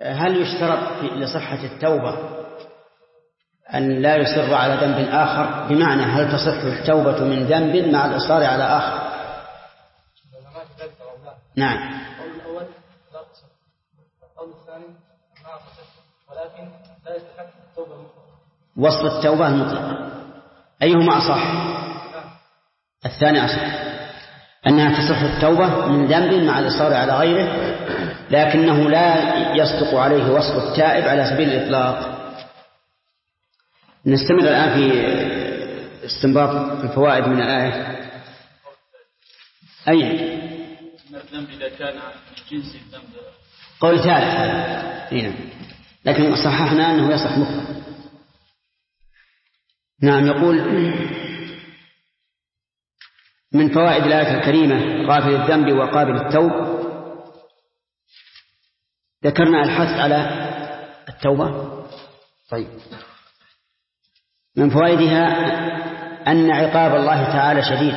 هل يشترط لصحة التوبة أن لا يصر على ذنب آخر؟ بمعنى هل تصح التوبة من ذنب مع الإصرار على آخر؟ نعم. القول الأول لا تصح، القول الثاني أنها تصح ولكن لا يستحق التوبة المطلقة. وصف التوبة المطلقة أيهما أصح؟ الثاني أصح، أنها تصح التوبة من ذنب مع الإصرار على غيره، لكنه لا يصدق عليه وصف التائب على سبيل الإطلاق. نستمر الآن في استنباط الفوائد من الآية. أي الذنب إذا كان جنسي الذنب قول ثالث هنا، لكن صححنا أنه يصح مطلق. نعم. يقول من فوائد الآية الكريمة غافل الذنب وقابل التوب. ذكرنا الحث على التوبة. طيب، من فوائدها أن عقاب الله تعالى شديد،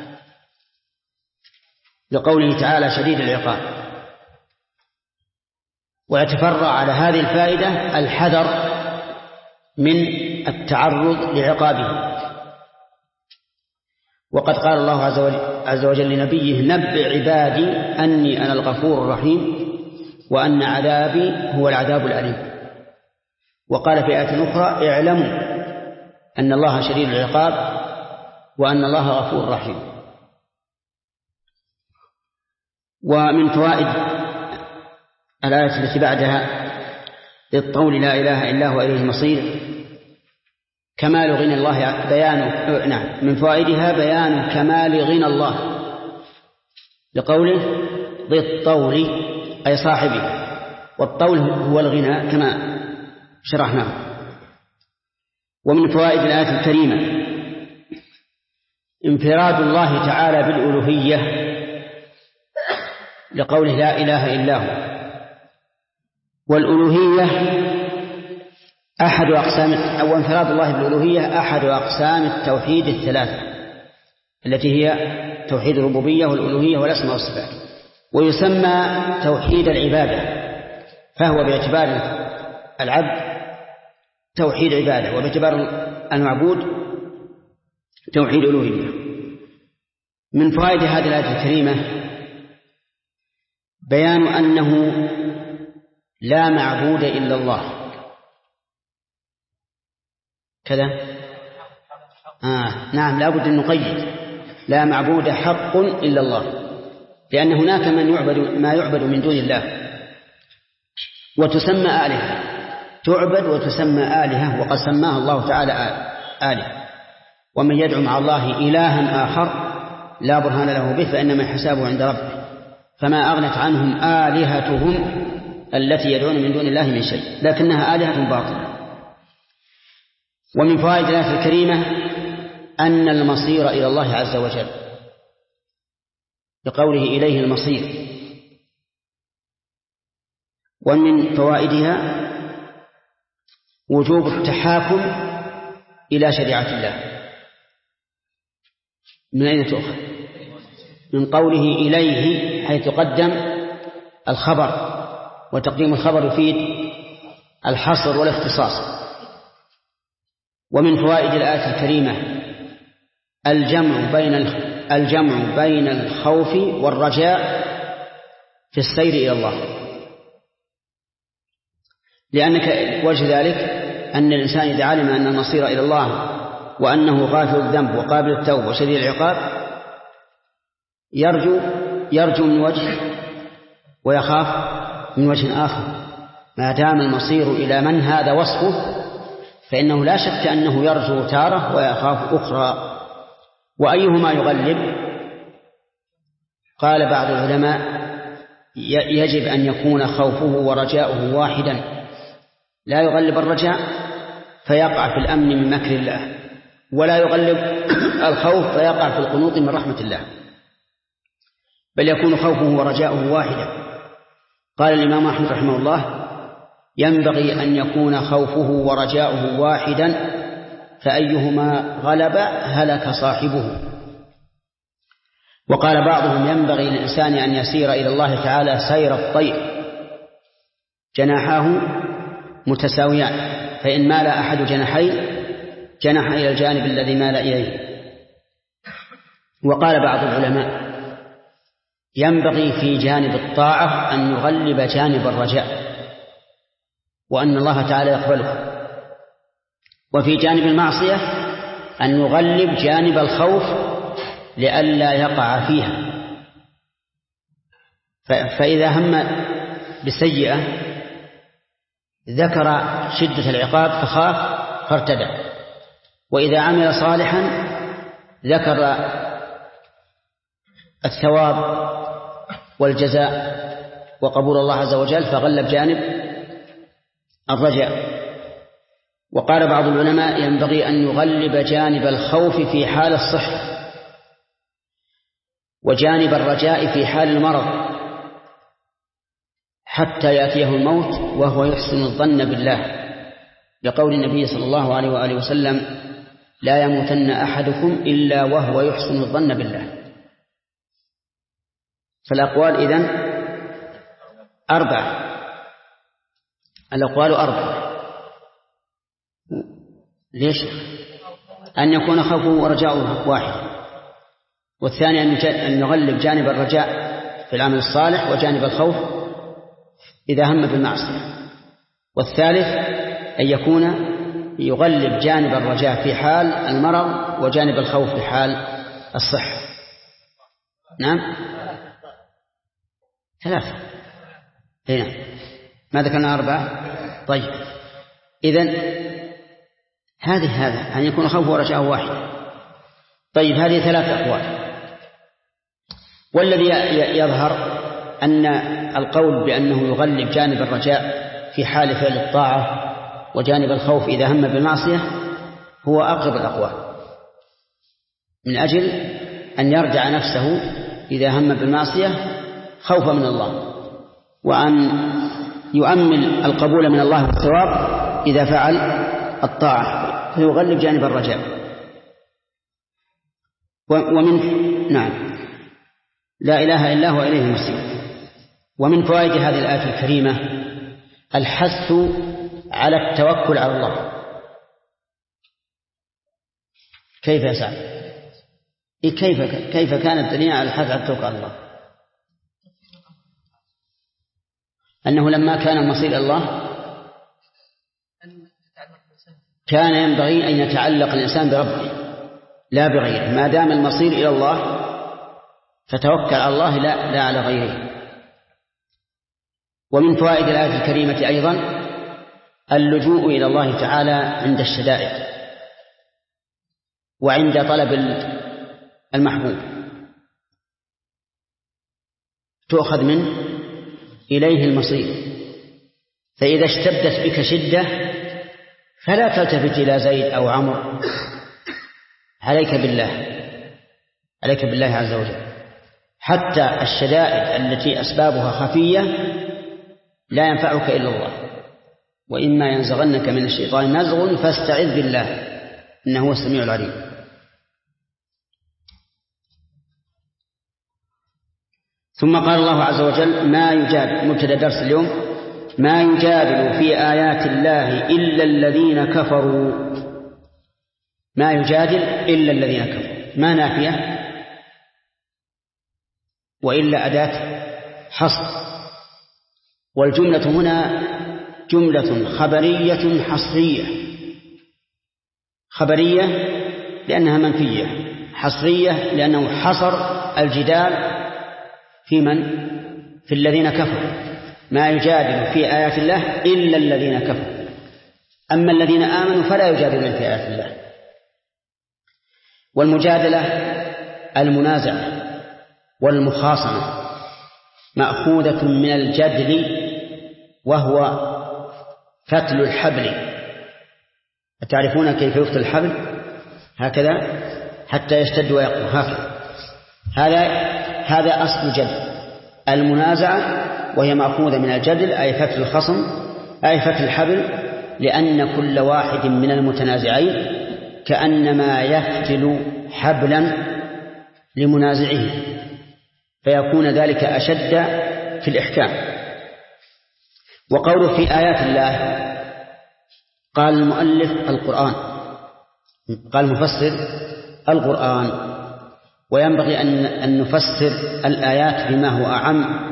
لقوله تعالى شديد العقاب، ويتفرع على هذه الفائدة الحذر من التعرض لعقابه. وقد قال الله عز وجل لنبيه نبئ عبادي أني أنا الغفور الرحيم وأن عذابي هو العذاب الأليم. وقال في آية أخرى اعلموا أن الله شديد العقاب وأن الله غفور رحيم. ومن فوائد الآية التي بعدها للقول لا إله إلا هو إليه المصير كمال غنى الله بيان. من فوائدها بيان كمال غنى الله لقوله ذي الطول أي صاحبه، والطول هو الغنى كما شرحناه. ومن فوائد الآية الكريمة انفراد الله تعالى بالألوهية لقوله لا إله إلا هو. والألوهية أحد أقسام، أو انفراد الله بالألوهية أحد أقسام التوحيد الثلاثة التي هي توحيد الربوبية والألوهية والأسماء والصفات، ويسمى توحيد العبادة، فهو باعتبار العبد توحيد عبادة، وباعتبار المعبود توحيد ألوهية. من فوائد هذه الآية الكريمة بيان أنه لا معبود إلا الله. كذا نعم، لا بد أن نقيد لا معبود حق إلا الله، لأن هناك ما يعبد من دون الله وتسمى آلهة، تعبد وتسمى آلهة، وقد سماها الله تعالى آلهة. ومن يدعو مع الله إلها آخر لا برهان له به فإنما حسابه عند ربه، فما أغنت عنهم آلهتهم التي يدعون من دون الله من شيء، لكنها آلهة باطلة. ومن فوائد الآية الكريمة أن المصير إلى الله عز وجل بقوله إليه المصير. ومن فوائدها وجوب التحاكم إلى شريعة الله. من أين تؤخذ؟ من قوله إليه، حيث قدم الخبر، وتقديم الخبر يفيد الحصر والاختصاص. ومن فوائد الآية الكريمة الجمع بين الخوف والرجاء في السير إلى الله، لأنك وجه ذلك أن الإنسان إذا علم أن المصير إلى الله وأنه غافر الذنب وقابل التوبة وشديد العقاب يرجو من وجه ويخاف من وجه آخر. ما دام المصير إلى من هذا وصفه فإنه لا شك أنه يرجو تارة ويخاف أخرى. وأيهما يغلب؟ قال بعض العلماء يجب أن يكون خوفه ورجاؤه واحدا، لا يغلب الرجاء فيقع في الأمن من مكر الله، ولا يغلب الخوف فيقع في القنوط من رحمة الله، بل يكون خوفه ورجاؤه واحدا. قال الإمام أحمد رحمه الله ينبغي أن يكون خوفه ورجاؤه واحدا، فأيهما غلب هلك صاحبه. وقال بعضهم ينبغي للإنسان أن يسير إلى الله تعالى سير الطير، جناحاه متساويان، فإن مال أحد جناحين جنح إلى الجانب الذي مال إليه. وقال بعض العلماء ينبغي في جانب الطاعة أن نغلب جانب الرجاء وأن الله تعالى يقبله، وفي جانب المعصية أن نغلب جانب الخوف لئلا يقع فيها. فإذا هم بسيئة ذكر شدة العقاب فخاف فارتدع، وإذا عمل صالحا ذكر الثواب والجزاء وقبول الله عز وجل فغلب جانب الرجاء. وقال بعض العلماء ينبغي أن نغلب جانب الخوف في حال الصحة وجانب الرجاء في حال المرض حتى يأتيه الموت وهو يحسن الظن بالله، لقول النبي صلى الله عليه وآله وسلم لا يموتن أحدكم إلا وهو يحسن الظن بالله. فالأقوال إذن أربعة، الأقوال أربعة. ليش؟ أن يكون خوفه ورجاؤه واحد، والثاني أن يغلب جانب الرجاء في العمل الصالح وجانب الخوف إذا هم بالمعصية، والثالث أن يكون يغلب جانب الرجاء في حال المرض وجانب الخوف في حال الصحة. نعم، ثلاثة. هنا ما ذكرنا أربعة. طيب إذن هذا أن يكون خوفه ورجاءه واحد. طيب هذه ثلاثة أقوال، والذي يظهر أن القول بأنه يغلب جانب الرجاء في حال فعل الطاعة وجانب الخوف إذا هم بالمعصية هو أقرب الأقوال، من أجل أن يرجع نفسه إذا هم بالمعصية خوفا من الله، وأن يؤمل القبول من الله والثواب إذا فعل الطاعة فيغلب جانب الرجاء. نعم، لا إله إلا هو إليه المصير. ومن فوائد هذه الآية الكريمة الحث على التوكل على الله. كيف يا سعد؟ كيف كانت الدنيا على الحث على التوكل على الله؟ أنه لما كان المصير إلى الله كان ينبغي أن يتعلق الإنسان بربه لا بغيره، ما دام المصير إلى الله فتوكل على الله لا على غيره. ومن فوائد الآية الكريمة أيضا اللجوء إلى الله تعالى عند الشدائد وعند طلب المحبوب، تؤخذ منه إليه المصير. فإذا اشتدت بك شدة فلا تلتفت إلى زيد أو عمرو، عليك بالله عز وجل. حتى الشدائد التي أسبابها خفية لا ينفعك إلا الله، وإما ينزغنك من الشيطان نزغ فاستعذ بالله إنه هو السميع العليم. ثم قال الله عز وجل ما يجادل، مبتدأ درس اليوم، ما يجادل في آيات الله إلا الذين كفروا. ما يجادل إلا الذين كفروا، ما نافية وإلا أداة حصر، والجملة هنا جملة خبرية حصرية. خبرية لأنها منفية، حصرية لأنه حصر الجدال في من؟ في الذين كفروا. ما يجادل في آيات الله إلا الذين كفروا، أما الذين آمنوا فلا يجادلون في آيات الله. والمجادلة المنازعة والمخاصمة مأخوذة من الجدل، وهو فتل الحبل. أتعرفون كيف يفتل الحبل؟ هكذا حتى يشتد ويقوى، هكذا. هذا أصل الجدل، المنازعة، وهي مأخوذة من الجدل أي فتل الخصم أي فتل الحبل، لأن كل واحد من المتنازعين كأنما يفتل حبلا لمنازعه، فيكون ذلك أشد في الإحكام. وقوله في آيات الله قال المؤلف القرآن، قال المفسر القرآن، وينبغي أن نفسر الآيات بما هو أعم،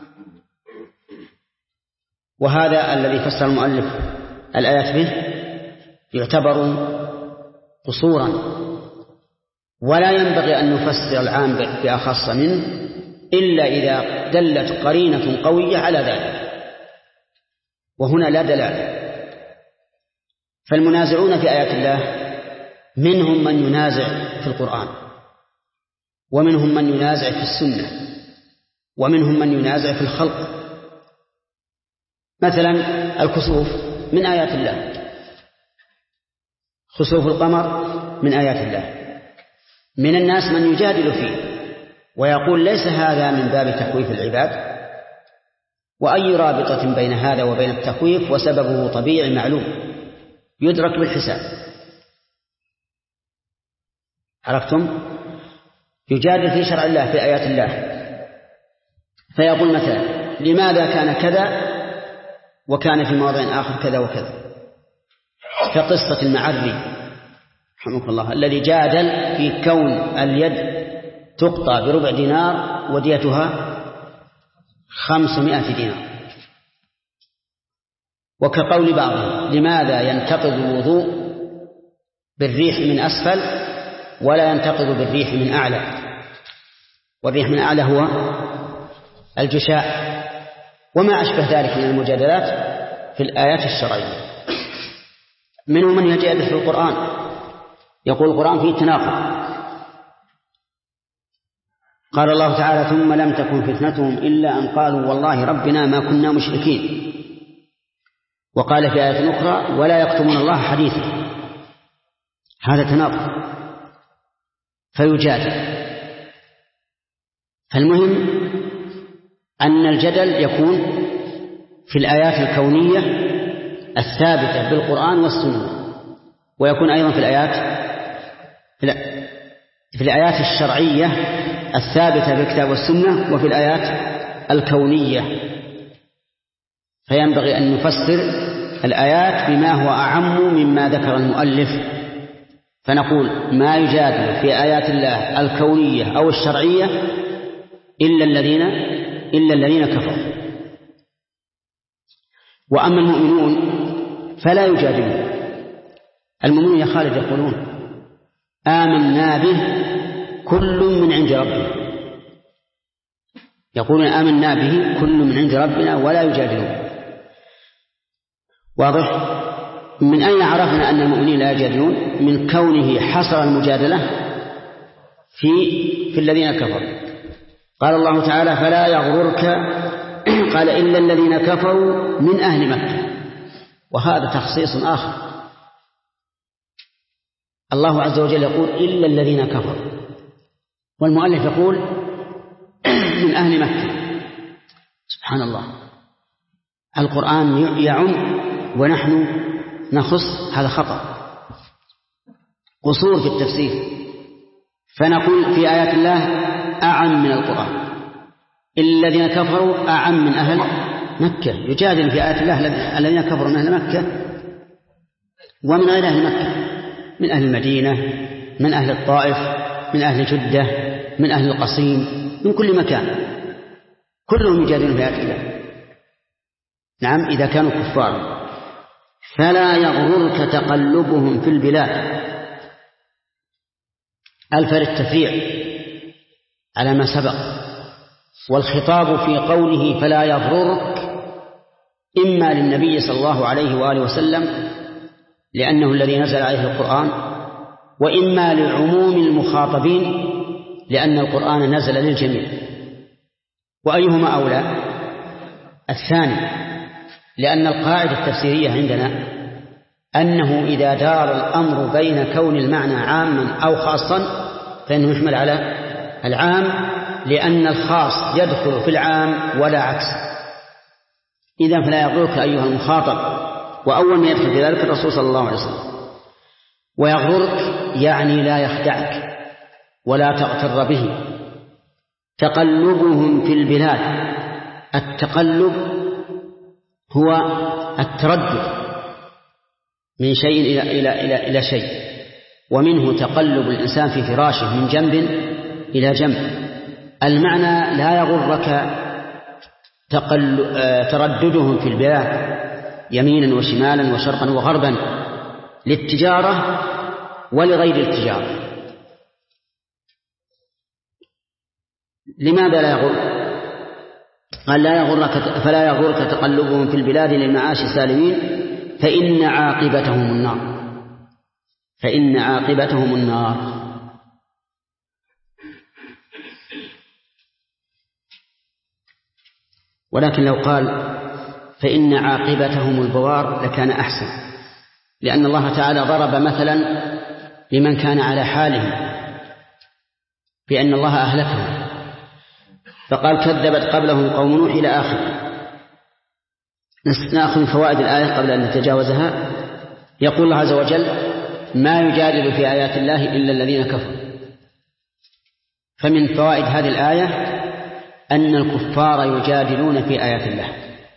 وهذا الذي فسر المؤلف الآيات به يعتبر قصورا، ولا ينبغي أن نفسر العام بأخص منه إلا إذا دلت قرينة قوية على ذلك، وهنا لا دلالة. فالمنازعون في آيات الله منهم من ينازع في القرآن، ومنهم من ينازع في السنة، ومنهم من ينازع في الخلق. مثلا الكسوف من آيات الله، خسوف القمر من آيات الله. من الناس من يجادل فيه ويقول ليس هذا من باب تخويف العباد، وأي رابطة بين هذا وبين التخويف، وسببه طبيعي معلوم يدرك بالحساب. عرفتم؟ يجادل في شرع الله في آيات الله، فيقول مثلا لماذا كان كذا وكان في موضع آخر كذا وكذا، كقصة المعري رحمه الله الذي جادل في كون اليد تقطع بربع دينار وديتها 500 دينار. وكقول بعضهم لماذا ينتقض الوضوء بالريح من أسفل ولا ينتقض بالريح من أعلى، والريح من أعلى هو الجشاء، وما أشبه ذلك من المجادلات في الآيات الشرعية. منهم من يجادل في القرآن يقول القرآن فيه تناقض. قال الله تعالى ثم لم تكن فتنتهم إلا أن قالوا والله ربنا ما كنا مشركين، وقال في آية أخرى ولا يكتمون الله حديثا. هذا تناقض فيجادل. فالمهم أن الجدل يكون في الآيات الكونية الثابتة بالقرآن والسنة، ويكون أيضا في الآيات الشرعية الثابتة بالكتاب والسنة، وفي الآيات الكونية. فينبغي أن نفسر الآيات بما هو أعم مما ذكر المؤلف، فنقول ما يجادل في آيات الله الكونية أو الشرعية إلا الذين كفروا. وأما المؤمنون فلا يجادلون. المؤمنون يا خالد يقولون آمنا به كل من عند ربنا، يقولون آمنا به كل من عند ربنا ولا يجادلون. واضح؟ من أين عرفنا أن المؤمنين لا يجادلون؟ من كونه حصر المجادلة في الذين كفروا. قال الله تعالى فلا يغررك، قال إلا الذين كفروا من أهل مكة، وهذا تخصيص آخر. الله عز وجل يقول إلا الذين كفروا، والمؤلف يقول من أهل مكة. سبحان الله، القرآن يعم ونحن نخص، هذا خطأ، قصور في التفسير. فنقول في آيات الله أعم من القرآن، إلا الذين كفروا أعم من أهل مكة. يجادل في آيات الله الذين كفروا من أهل مكة ومن غير أهل مكة، من أهل المدينة، من أهل الطائف، من أهل جدة، من أهل القصيم، من كل مكان، كلهم يجادلون في آيات الله. نعم إذا كانوا كفار. فلا يغررك تقلبهم في البلاد، ألف للتفريع على ما سبق، والخطاب في قوله فلا يغررك إما للنبي صلى الله عليه وآله وسلم لأنه الذي نزل عليه القرآن، وإما لعموم المخاطبين لأن القرآن نزل للجميع. وأيهما أولى؟ الثاني، لأن القاعدة التفسيرية عندنا أنه إذا دار الأمر بين كون المعنى عاما أو خاصا فإنه يحمل على العام، لأن الخاص يدخل في العام ولا عكس. إذن فلا يغررك أيها المخاطب، وأول ما يدخل في ذلك الرسول صلى الله عليه وسلم. ويغررك يعني لا يخدعك ولا تغتر به. تقلبهم في البلاد، التقلب هو التردد من شيء إلى شيء، ومنه تقلب الإنسان في فراشه من جنب إلى جنب. المعنى لا يغرك ترددهم في البلاد يمينا وشمالا وشرقا وغربا للتجارة ولغير التجارة. لماذا لا يغر؟ قال فلا يغرك تقلبهم في البلاد للمعاش سالمين فإن عاقبتهم النار. ولكن لو قال فإن عاقبتهم البوار لكان أحسن، لأن الله تعالى ضرب مثلا لمن كان على حاله بأن الله أهلكهم، فقال كذبت قبلهم قوم نوح إلى آخر. نأخذ فوائد الآية قبل أن نتجاوزها. يقول الله عز وجل ما يجادل في آيات الله إلا الذين كفروا. فمن فوائد هذه الآية أن الكفار يجادلون في آيات الله،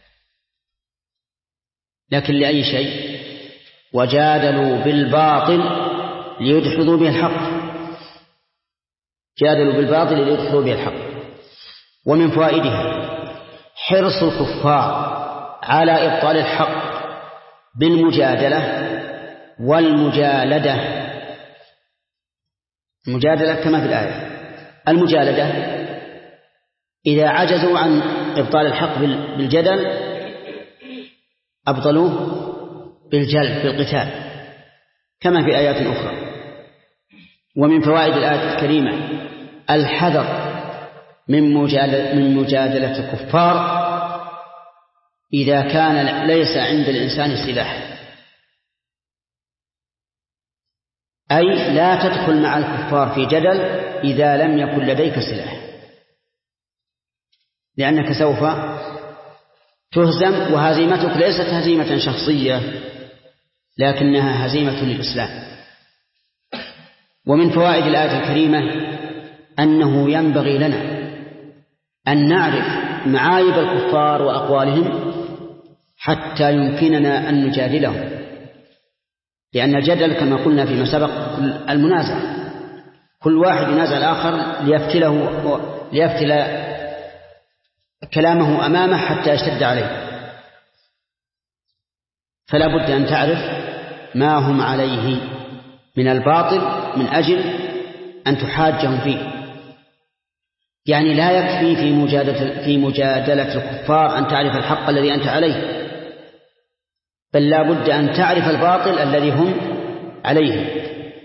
لكن لأي شيء؟ وجادلوا بالباطل ليدحضوا به الحق. جادلوا بالباطل ليدحضوا به الحق. ومن فوائدها حرص الكفار على إبطال الحق بالمجادلة والمجالدة. المجادلة كما في الآية. المجالدة إذا عجزوا عن إبطال الحق بالجدل أبطلوه بالجلد بالقتال كما في آيات أخرى. ومن فوائد الآية الكريمة الحذر من مجادلة الكفار إذا كان ليس عند الإنسان سلاح، أي لا تدخل مع الكفار في جدل إذا لم يكن لديك سلاح، لأنك سوف تهزم، وهزيمتك ليست هزيمة شخصية لكنها هزيمة للإسلام. ومن فوائد الآية الكريمة أنه ينبغي لنا أن نعرف معايب الكفار وأقوالهم حتى يمكننا أن نجادلهم، لأن الجدل كما قلنا فيما سبق المنازع، كل واحد ينازع الآخر ليفتل كلامه أمامه حتى يشتد عليه. فلا بد أن تعرف ما هم عليه من الباطل من أجل أن تحاجهم فيه. يعني لا يكفي في مجادلة الكفار أن تعرف الحق الذي أنت عليه، بل لا بد أن تعرف الباطل الذي هم عليه.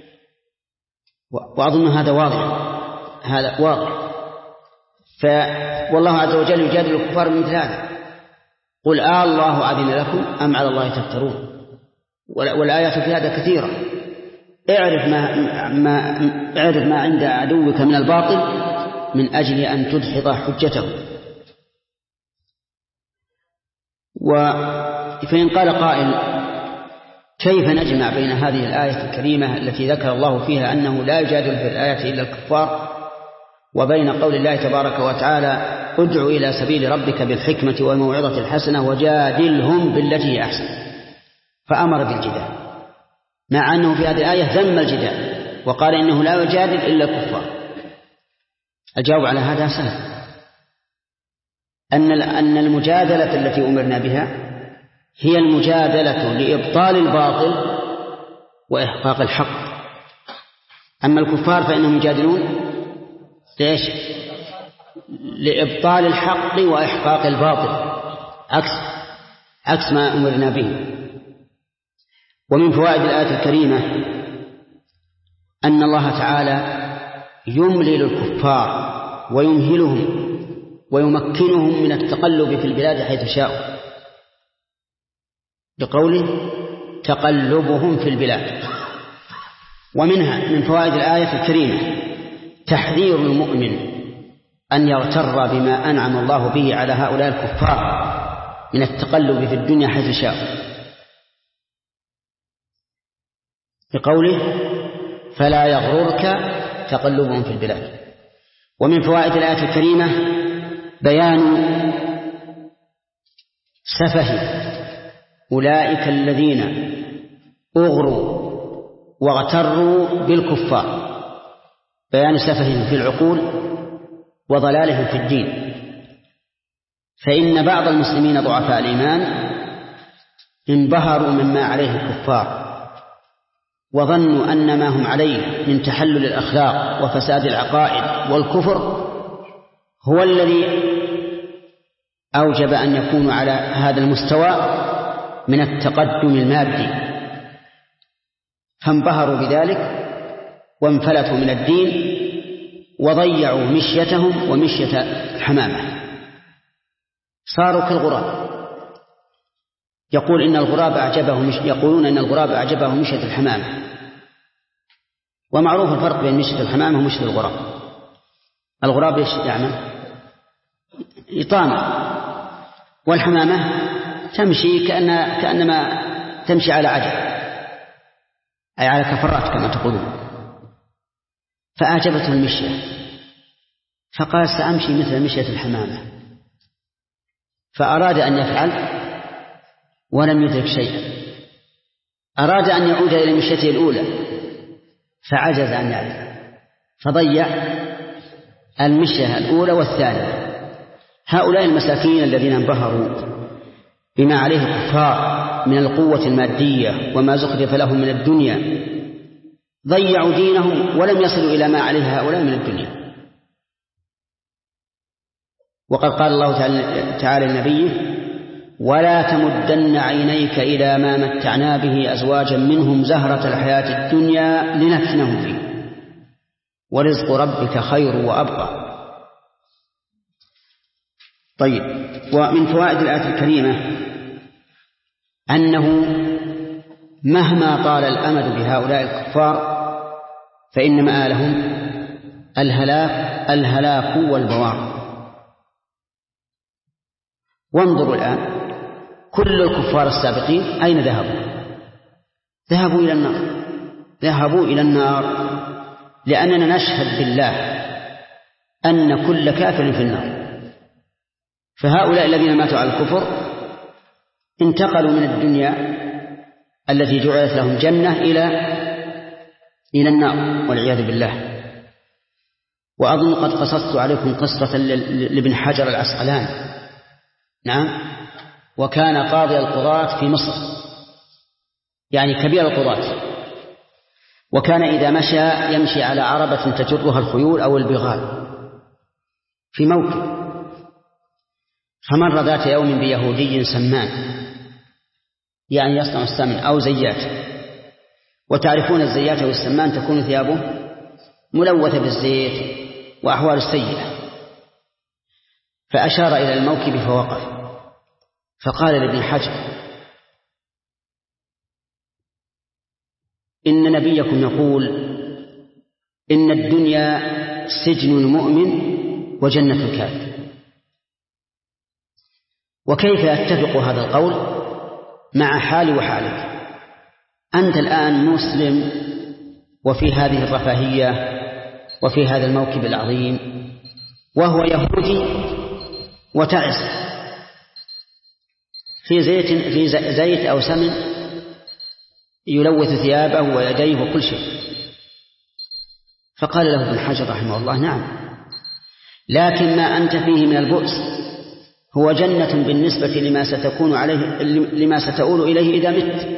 وأظن هذا واضح. والله عز وجل يجادل الكفار من مثل قل الله أذن لكم أم على الله تفترون. والآيات في هذا كثيرة. اعرف ما عند عدوك من الباطل من أجل أن تدحض حجته. فإن قال قائل كيف نجمع بين هذه الآية الكريمة التي ذكر الله فيها أنه لا يجادل في الآية إلا الكفار وبين قول الله تبارك وتعالى ادع إلى سبيل ربك بالحكمة والموعظة الحسنة وجادلهم بالتي هي أحسن، فأمر بالجدال، مع أنه في هذه الآية ذم الجدال وقال إنه لا يجادل إلا الكفار؟ الجواب على هذا سهل، أن المجادلة التي أمرنا بها هي المجادلة لإبطال الباطل وإحقاق الحق. أما الكفار فإنهم يجادلون ليش؟ لإبطال الحق وإحقاق الباطل، عكس ما أمرنا به. ومن فوائد الآية الكريمة أن الله تعالى يملل الكفار ويمهلهم ويمكنهم من التقلب في البلاد حيث شاءوا، بقوله تقلبهم في البلاد. ومنها من فوائد الآية الكريمة تحذير المؤمن أن يغتر بما أنعم الله به على هؤلاء الكفار من التقلب في الدنيا حيث شاءوا، بقوله فلا يغررك تقلبهم في البلاد. ومن فوائد الآية الكريمة بيان سفه أولئك الذين أغروا واغتروا بالكفار، بيان سفههم في العقول وضلالهم في الدين. فإن بعض المسلمين ضعفاء الإيمان انبهروا مما عليه الكفار، وظنوا أن ما هم عليه من تحلل الأخلاق وفساد العقائد والكفر هو الذي أوجب أن يكونوا على هذا المستوى من التقدم المادي، فانبهروا بذلك وانفلتوا من الدين وضيعوا مشيتهم ومشية الحمامة، صاروا كالغراب. يقولون إن الغراب أعجبه مشية الحمامة، ومعروف الفرق بين مشية الحمامة ومشية الغراب. الغراب ايش يعمل؟ يطامع، والحمامة تمشي كأنما تمشي على عجل، أي على كفرات كما تقولون. فأعجبته المشية فقال سأمشي مثل مشية الحمامة، فأراد أن يفعل ولم يدرك شيئا، أراد أن يعود إلى مشيته الأولى فعجز عن ذلك، فضيع المشية الأولى والثانية. هؤلاء المساكين الذين انبهروا بما عليه الكفار من القوة المادية وما زخرف لهم من الدنيا ضيعوا دينهم ولم يصلوا إلى ما عليه هؤلاء من الدنيا. وقد قال الله تعالى لنبيه: ولا تمدن عينيك إلى ما متعنا به أزواجا منهم زهرة الحياة الدنيا لنفتنهم فيه ورزق ربك خير وأبقى. طيب، ومن فوائد الآية الكريمة أنه مهما طال الأمد بهؤلاء الكفار فإن مآلهم الهلاك والبوار. وانظروا الآن كل الكفار السابقين أين ذهبوا؟ ذهبوا إلى النار، لأننا نشهد بالله أن كل كافر في النار. فهؤلاء الذين ماتوا على الكفر انتقلوا من الدنيا التي جعلت لهم جنة إلى النار والعياذ بالله. وأظن قد قصصت عليكم قصة لابن حجر العسقلاني، نعم، وكان قاضي القضاة في مصر، يعني كبير القضاة، وكان إذا مشى يمشي على عربة تجرها الخيول أو البغال في موكب، فمر ذات يوم بيهودي سمان، يعني يصنع السمن أو زيات، وتعرفون الزيات والسمان تكون ثيابه ملوثة بالزيت وأحوال السيئة، فأشار إلى الموكب فوقف، فقال لابن حجر: إن نبيكم يقول إن الدنيا سجن المؤمن وجنة الكافر، وكيف يتفق هذا القول مع حالي وحالك؟ أنت الآن مسلم وفي هذه الرفاهية وفي هذا الموكب العظيم، وهو يهودي وتعس في زيت أو سمن يلوث ثيابه ويديه وكل شيء. فقال له ابن حجر رحمه الله: نعم، لكن ما أنت فيه من البؤس هو جنة بالنسبة لما ستؤول إليه إذا مت.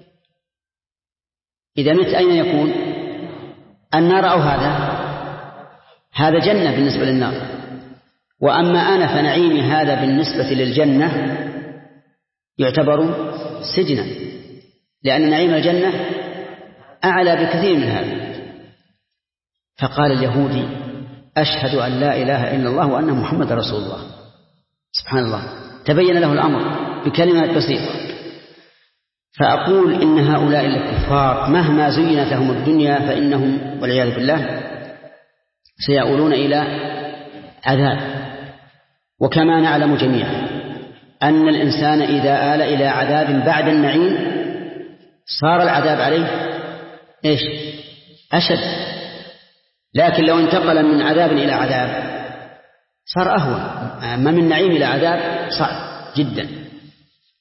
إذا مت أين يكون؟ النار أو هذا جنة بالنسبة للنار، وأما أنا فنعيمي هذا بالنسبة للجنة يعتبر سجنا، لأن نعيم الجنة أعلى بكثير من هذا. فقال اليهودي: أشهد أن لا إله إلا الله وأن محمد رسول الله. سبحان الله، تبين له الأمر بكلمات بسيطة. فأقول إن هؤلاء الكفار مهما زينت لهم الدنيا فإنهم والعياذ بالله سيؤولون إلى عذاب. وكما نعلم جميعا أن الإنسان إذا آل إلى عذاب بعد النعيم صار العذاب عليه إيش؟ أشد. لكن لو انتقل من عذاب إلى عذاب صار أهون. أما من نعيم إلى عذاب صعب جدا.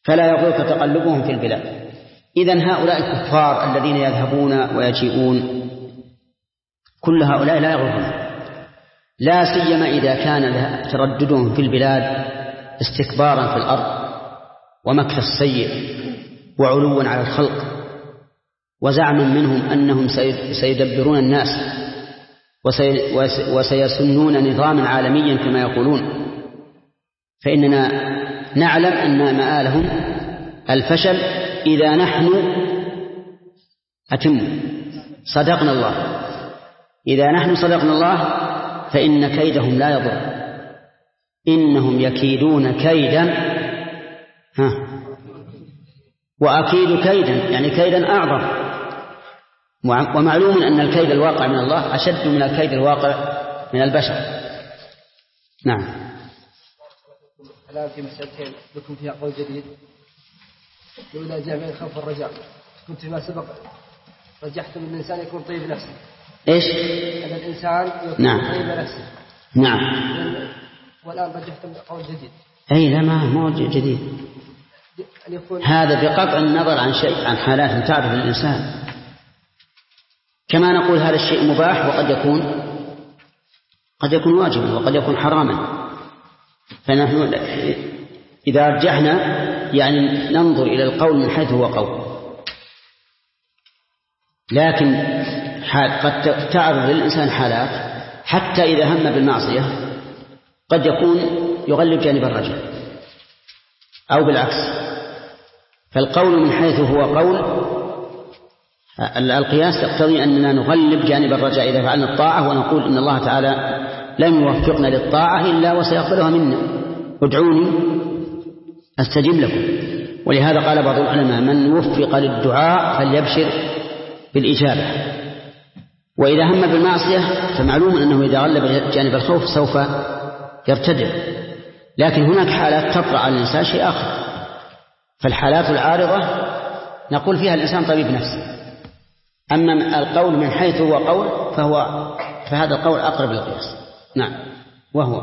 فلا يغرك تقلبهم في البلاد. إذن هؤلاء الكفار الذين يذهبون ويجيئون كل هؤلاء لا يغرهم، لا سيما إذا كان ترددهم في البلاد استكبارا في الأرض ومكر السيء وعلوا على الخلق وزعما منهم أنهم سيدبرون الناس وسيسنون نظاما عالميا كما يقولون، فإننا نعلم أن مآلهم الفشل إذا نحن صدقنا الله. إذا نحن صدقنا الله فإن كيدهم لا يضر، إنهم يكيدون كيدا وأكيد كيدا، يعني كيدا أعظم. ومعلوم أن الكيد الواقع من الله أشد من الكيد الواقع من البشر. نعم. الآن في مسألتين لكم فيها قول جديد، لولا جامع الخوف والرجاء، كنت فيما سبق رجحتم أن الإنسان يكون طيب نفسه. إيش؟ أن الإنسان يكون طيب نفسه. نعم. والآن رجحتم قول جديد. أي لا، ما هو جديد. هذا بقطع النظر عن شيء، عن حالات تعرف الإنسان، كما نقول هذا الشيء مباح قد يكون واجبا وقد يكون حراما. فنحن إذا رجحنا يعني ننظر إلى القول من حيث هو قول، لكن قد تعرض للإنسان حالات حتى إذا هم بالمعصية قد يكون يغلب جانب الرجاء أو بالعكس. فالقول من حيث هو قول القياس يقتضي أننا نغلب جانب الرجاء إذا فعلنا الطاعة، ونقول إن الله تعالى لم يوفقنا للطاعة إلا وسيقبلها منا، ادعوني أستجب لكم. ولهذا قال بعض العلماء من وفق للدعاء فليبشر بالإجابة. وإذا هم بالمعصية فمعلوم أنه إذا غلب جانب الخوف سوف يرتدع. لكن هناك حالات تطرأ على الإنسان شيء آخر، فالحالات العارضة نقول فيها الإنسان طبيب نفسه. أما القول من حيث هو قول فهذا القول أقرب للقياس. نعم. وهو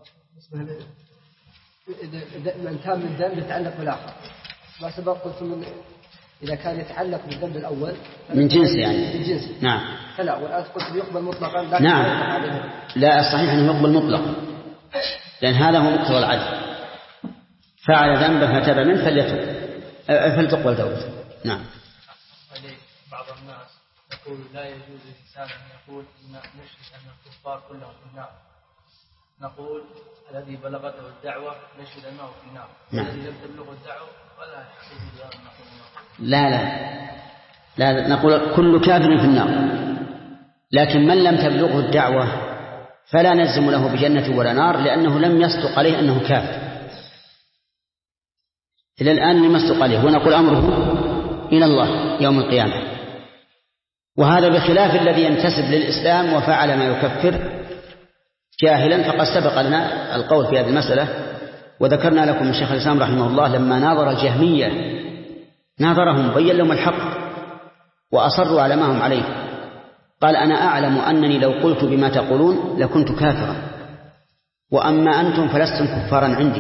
من تام الذنب يتعلق بالآخر، ما سبق قلت إذا كان يتعلق بالذنب الأول من جنس يعني من جنس. نعم. فلا، والآن قلت يقبل مطلقا. نعم. لا، الصحيح أنه يقبل مطلقا، لأن هذا هو مقتضى العدل. فعل ذنبا فتاب منه فلتقبل توبته. نعم. بعض الناس يقول لا يجوز للإنسان أن يقول إن نشهد أن الكفار كلهم في النار، نقول الذي بلغته الدعوة نشهد أنه في النار، الذي لم تبلغه الدعوة ولا يحسب أن نقول النار. لا نقول كل كافر في النار، لكن من لم تبلغه الدعوة فلا نلزم له بجنة ولا نار، لأنه لم يصدق عليه أنه كافر إلى الآن، لم يصدق عليه، ونقول أمره إلى الله يوم القيامة. وهذا بخلاف الذي ينتسب للإسلام وفعل ما يكفر جاهلا، فقد سبق لنا القول في هذه المسألة، وذكرنا لكم من شيخ الإسلام رحمه الله لما ناظر الجهمية ناظرهم بين لهم الحق وأصروا على ما هم عليه، قال أنا أعلم أنني لو قلت بما تقولون لكنت كافرا، وأما أنتم فلستم كفارا عندي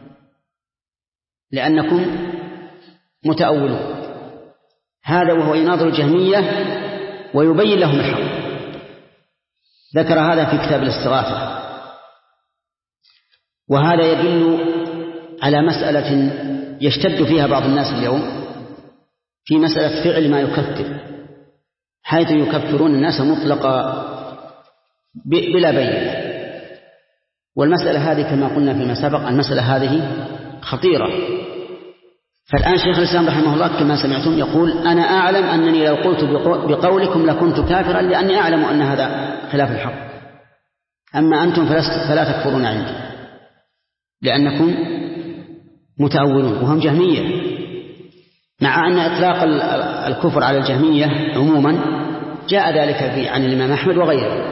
لأنكم متأولون. هذا وهو يناظر الجهمية ويبين لهم الحق. ذكر هذا في كتاب الاستغاثة. وهذا يدل على مسألة يشتد فيها بعض الناس اليوم، في مسألة فعل ما يكفر، حيث يكفرون الناس مطلقا بلا بينة. والمسألة هذه كما قلنا فيما سبق المسألة هذه خطيرة. فالآن شيخ الإسلام رحمه الله كما سمعتم يقول أنا أعلم أنني لو قلت بقولكم لكنت كافرا، لأني أعلم أن هذا خلاف الحق، أما أنتم فلا تكفرون عندي لأنكم متأولون. وهم جهمية، مع أن إطلاق الكفر على الجهمية عموما جاء ذلك عن الإمام أحمد وغيره.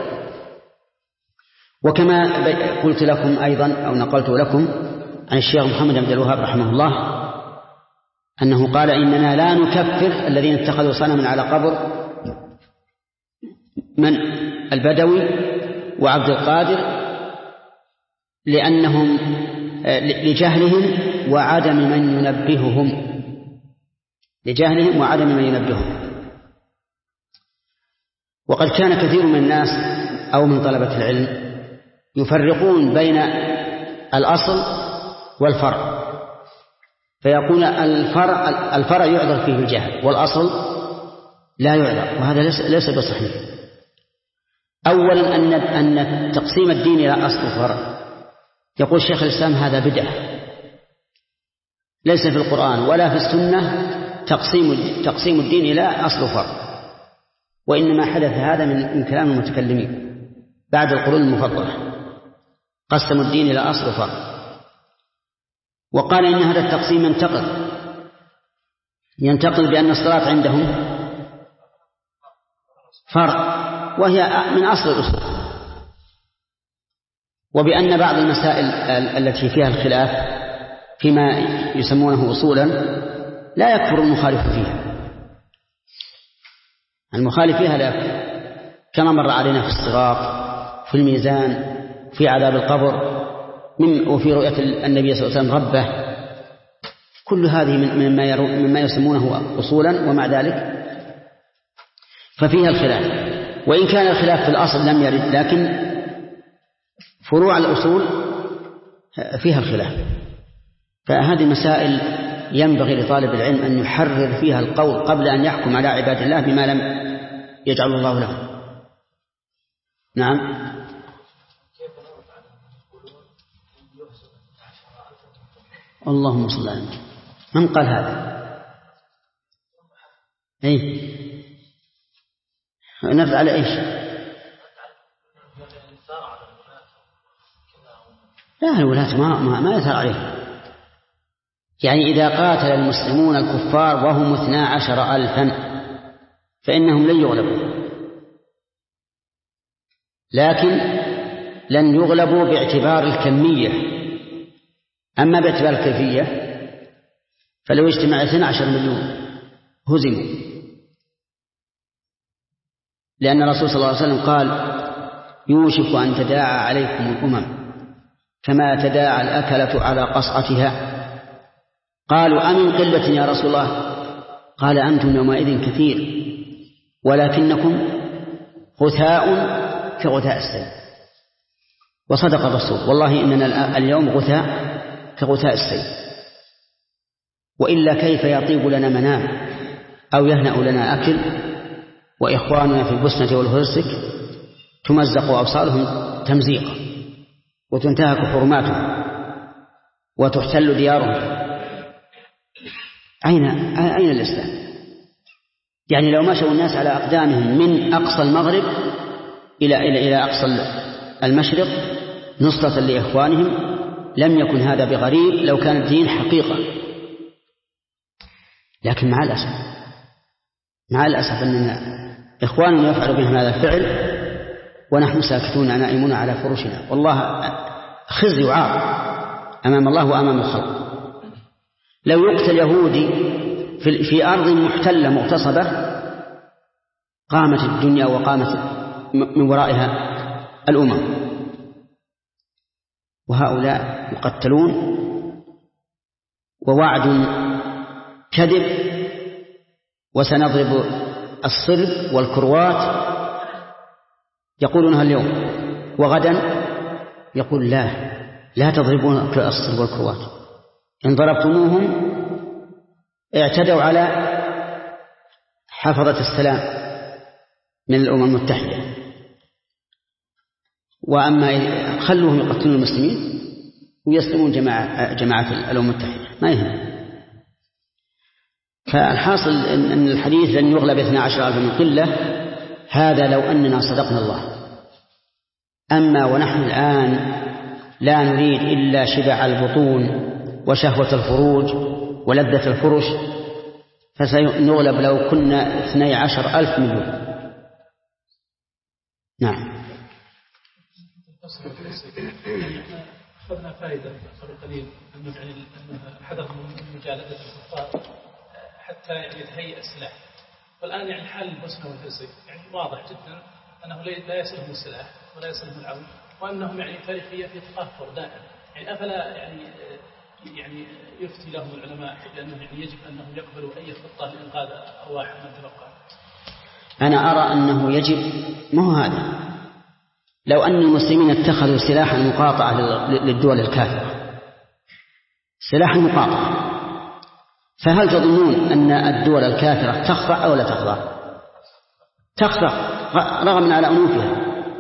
وكما قلت لكم أيضا أو نقلت لكم عن الشيخ محمد بن الوهاب رحمه الله أنه قال إننا لا نكفر الذين اتخذوا صنما على قبر من البدوي وعبد القادر لأنهم لجهلهم وعدم من ينبههم، لجهلهم وعدم من ينبههم. وقد كان كثير من الناس أو من طلبة العلم يفرقون بين الأصل والفرع، فيكون الفرع يعذر فيه الجهل والأصل لا يعذر، وهذا ليس بصحيح. أولا أن تقسيم الدين إلى أصل وفرع، يقول شيخ الإسلام هذا بدعة، ليس في القرآن ولا في السنة تقسيم الدين إلى أصل وفرع، وإنما حدث هذا من كلام المتكلمين بعد القرون المفضلة، قسموا الدين إلى أصل وفرع. وقال إن هذا التقسيم ينتقل بأن الصلاة عندهم فرع وهي من أصل الأصول، وبأن بعض المسائل التي فيها الخلاف فيما يسمونه أصولا لا يكفر المخالف فيها، المخالف فيها لا يكفر، كما مر علينا في الصراط، في الميزان، في عذاب القبر، وفي رؤية النبي صلى الله عليه وسلم ربه، كل هذه مما يسمونه أصولا، ومع ذلك ففيها الخلاف، وإن كان الخلاف في الأصل لم يرد، لكن فروع الأصول فيها الخلاف. فهذه المسائل ينبغي لطالب العلم أن يحرر فيها القول قبل أن يحكم على عباد الله بما لم يجعل الله له. نعم. اللهم صل على النبي. من قال هذا؟ نرد على إيش؟ لا، الولاة ما يثار عليهم، يعني إذا قاتل المسلمون الكفار وهم 12,000 فإنهم لن يغلبوا، لكن لن يغلبوا باعتبار الكمية. أما باعتبار الكيفية فلو اجتمع 12 مليون هزموا، لأن الرسول صلى الله عليه وسلم قال يوشك أن تداعى عليكم الأمم كما تداعى الأكلة على قصعتها. قالوا أمن قلة يا رسول الله؟ قال أنتم يومئذ كثير ولكنكم غثاء كغثاء السيل. وصدق الرسول، والله إننا اليوم غثاء كغثاء السيل، وإلا كيف يطيب لنا منام أو يهنأ لنا أكل وإخواننا في البسنة والهرسك تمزق أبصارهم تمزيقا وتنتهك حرماتهم وتحتل ديارهم. أين الإسلام؟ يعني لو مشوا الناس على أقدامهم من أقصى المغرب إلى أقصى المشرق نصرة لإخوانهم لم يكن هذا بغريب لو كان الدين حقيقة. لكن مع الأسف أننا إخواننا يفعل بهم هذا الفعل ونحن ساكتون نائمون على فرشنا، والله خزي وعار أمام الله وأمام الخلق. لو يقتل يهودي في أرض محتلة مغتصبة قامت الدنيا وقامت من ورائها الأمم، وهؤلاء يقتلون ووعد كذب، وسنضرب الصلب والكروات يقولونها اليوم، وغدا يقول لا تضربون الصلب والكروات، إن ضربتموهم اعتدوا على حفظة السلام من الأمم المتحدة، وأما خلوهم يقتلون المسلمين ويسلمون جماعة الأمم المتحدة ما يهم. فالحاصل أن الحديث لن يغلب 12,000 من قلة، هذا لو أننا صدقنا الله. أما ونحن الآن لا نريد إلا شبع البطون وشهوة الفروج ولذة الفرش، فسنغلب لو كنا 12,000 مليون. نعم. أخذنا فائدة قبل قليل أنه يعني حذر من مجالدة الكفار حتى يعني يتهيأ السلاح، والآن يعني حال البوسنة والهرسك يعني واضح جدا أنه لا يسلهم السلاح ولا يسلهم العون، وأنهم يعني تاريخيا في تقهقر دائم. يعني أفلا يعني يعني يفتي لهم العلماء لأنه يعني يجب أنهم يقبلوا أي خطة لإنقاذ أرواح من تبقى؟ أنا أرى أنه يجب، ما هو هذا، لو أن المسلمين اتخذوا سلاح المقاطعة للدول الكافرة، سلاح المقاطعة، فهل تظنون أن الدول الكافرة تخضع أو لا تخضع؟ تخضع رغم على أنوفها.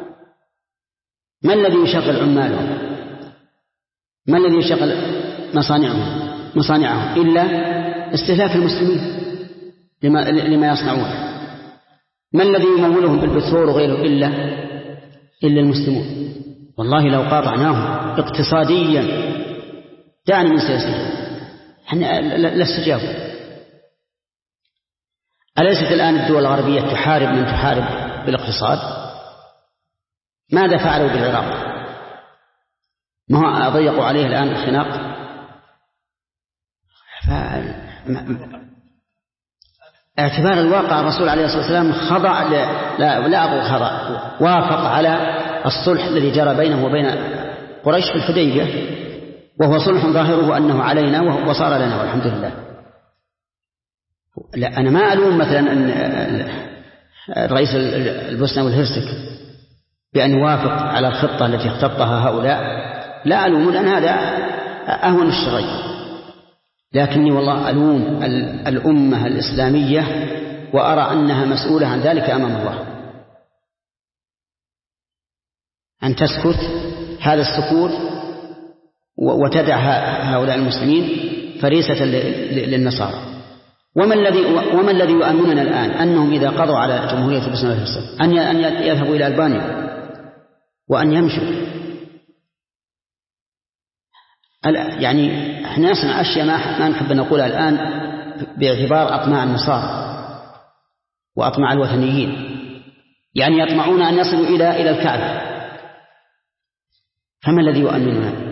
ما الذي يشغل عمالهم؟ ما الذي يشغل مصانعهم إلا استهلاك المسلمين لما يصنعون؟ ما الذي يمولهم بالبترول وغيره إلا المسلمون؟ والله لو قاطعناهم اقتصاديا دعني من سياسة لا استجابوا. أليست الآن الدول الغربية تحارب من تحارب بالاقتصاد؟ ماذا فعلوا بالعراق؟ ما ضيقوا عليه الآن الخناق؟ اعتبار الواقع الرسول عليه الصلاة والسلام خضع لا أقول خضع، وافق على الصلح الذي جرى بينه وبين قريش في الحديبية، وهو صلح ظاهره أنه علينا وصار لنا والحمد لله. لا أنا ما ألوم مثلا أن الرئيس البوسنة والهرسك بأن يوافق على الخطة التي اختطها هؤلاء، لا ألوم، لأن هذا أهون الشرعي، لكني والله ألوم الأمة الإسلامية وأرى أنها مسؤولة عن ذلك أمام الله، أن تسكت هذا السكوت وتدع هؤلاء المسلمين فريسة للنصارى. وما الذي يؤمننا الآن أنهم إذا قضوا على جمهورية البوسنة والهرسك أن يذهبوا إلى ألبانيا وأن يمشوا؟ يعني احنا نصنع أشياء ما نحب نقولها الآن باعتبار أطماع النصارى وأطماع الوثنيين، يعني يطمعون أن يصلوا إلى الكعبة، فما الذي يؤمننا؟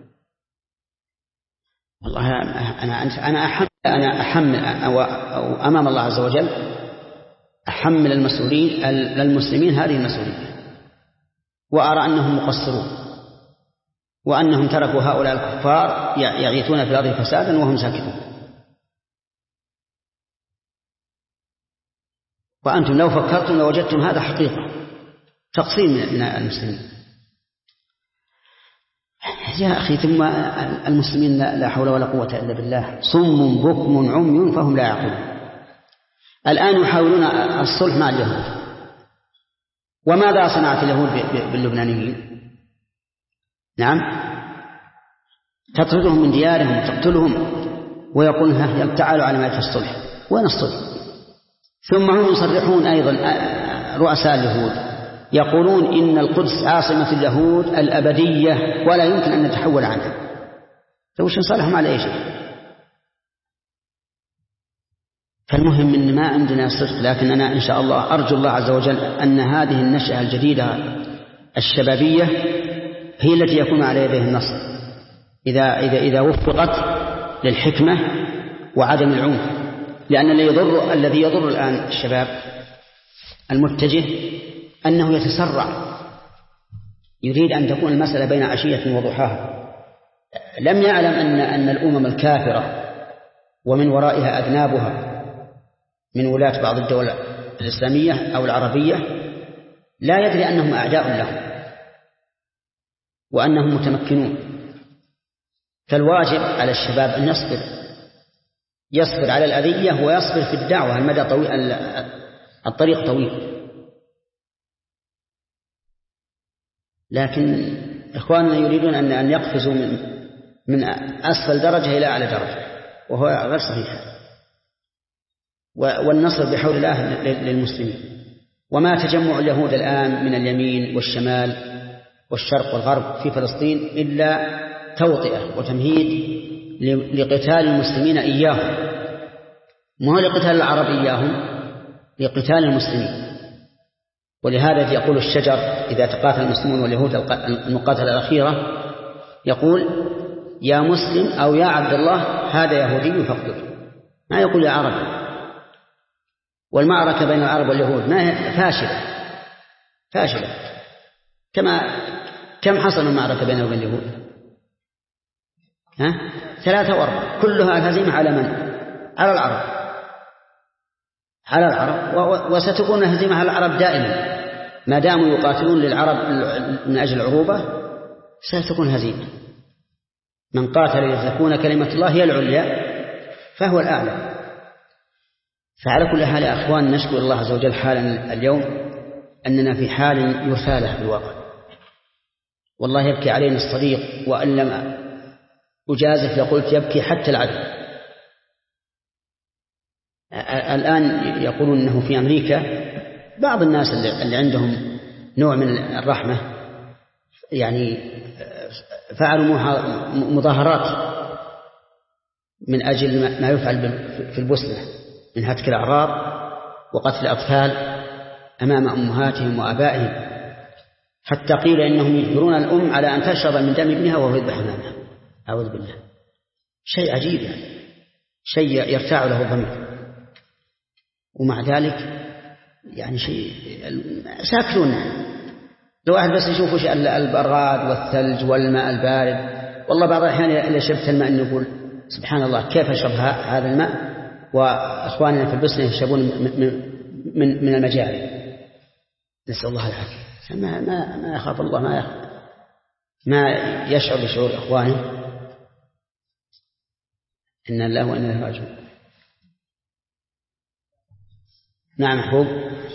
والله أنا أحمل أو أمام الله عز وجل أحمل المسلمين هذه المسؤولية، وأرى أنهم مقصرون، وأنهم تركوا هؤلاء الكفار يعيثون في الأرض فسادا وهم ساكتون. وأنتم لو فكرتم لوجدتم هذا حقيقة تقصير من المسلمين. يا أخي ثم المسلمين لا حول ولا قوة إلا بالله، صم بكم عمي فهم لا يعقلون. الآن يحاولون الصلح مع اليهود، وماذا صنعت اليهود باللبنانيين؟ نعم، تطردهم من ديارهم وتقتلهم ويقولون تعالوا على مائدة الصلح. وين الصلح؟ ثم هم يصرحون أيضا رؤساء اليهود يقولون إن القدس عاصمة اليهود الأبدية ولا يمكن أن نتحول عنها. فوش نصالحهم على أي شيء؟ فالمهم إن ما عندنا صدق، لكن أنا إن شاء الله أرجو الله عز وجل أن هذه النشأة الجديدة الشبابية هي التي يكون على يديه النصر إذا وفقت للحكمة وعدم العنف. لأن الذي يضر الآن الشباب المتجه أنه يتسرع، يريد أن تكون المسألة بين عشية وضحاها. لم يعلم أن الأمم الكافرة ومن ورائها أذنابها من ولاة بعض الدول الإسلامية أو العربية لا يدري أنهم أعداء لهم وأنهم متمكنون. فالواجب على الشباب أن يصبر على الأذية ويصبر في الدعوة. المدى طويل، الطريق طويل. لكن إخواننا يريدون أن يقفزوا من أسفل درجة إلى أعلى درجة، وهو غير صحيح. والنصر بحول الله للمسلمين. وما تجمع اليهود الآن من اليمين والشمال والشرق والغرب في فلسطين إلا توطئة وتمهيد لقتال المسلمين إياهم، ما هو لقتال العرب إياهم، لقتال المسلمين. ولهذا يقول الشجر إذا تقاتل المسلمون واليهود المقاتلة الأخيرة يقول يا مسلم أو يا عبد الله هذا يهودي فاقتله، ما يقول يا عربي. والمعركة بين العرب واليهود ما هي فاشلة. كم حصل المعركة بينه وبين اليهود؟ 3 و4 كلها الهزيمة على من؟ على العرب، على العرب، وستكون الهزيمة على العرب دائما ما داموا يقاتلون للعرب من أجل العروبة، ستكون هزيمة. من قاتل لتكون كلمة الله هي العليا فهو الأعلى. فعلى كل حال يا أخوان نشكر الله عز وجل حالا اليوم أننا في حال يثالة في الواقع، والله يبكي علينا الصديق، وأن لم أجازف لقلت يبكي حتى العدو. الآن يقولون أنه في أمريكا بعض الناس اللي عندهم نوع من الرحمة يعني فعلوا مظاهرات من أجل ما يفعل في البوسنة من هتك الأعراض وقتل الأطفال أمام أمهاتهم وآبائهم، حتى قيل إنهم يجبرون الأم على أن تشرب من دم ابنها وهو يذبح أمامها. أعوذ بالله، شيء عجيب يعني، شيء يرتاع له الضمير، ومع ذلك يعني شيء ساكتون. لو واحد بس يشوف وش البراد والثلج والماء البارد، والله بعض الأحيان إذا شربت الماء إنه يقول سبحان الله كيف أشرب هذا الماء وأخواننا في البوسنة يشربون من المجاري. نسأل الله العافية. ما يخاف الله، ما يشعر بشعور إخوانه. إن الله وإنا إليه راجعون. نعم محبوب.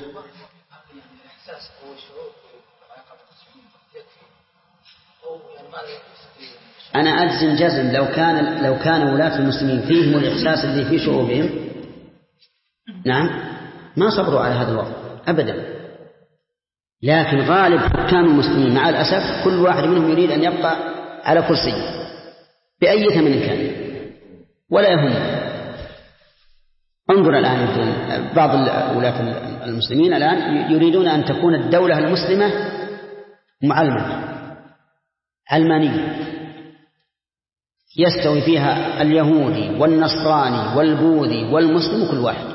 أنا أجزم جزم لو كان ولاة المسلمين فيهم الإحساس اللي في شعوبهم، نعم ما صبروا على هذا الوضع أبدا. لكن غالب حكام المسلمين مع الأسف كل واحد منهم يريد أن يبقى على كرسي بأي ثمن كان ولا يهم. انظر الآن بعض ولاة المسلمين الآن يريدون أن تكون الدولة المسلمة معلمة علمانية يستوي فيها اليهودي والنصراني والبوذي والمسلم كل واحد.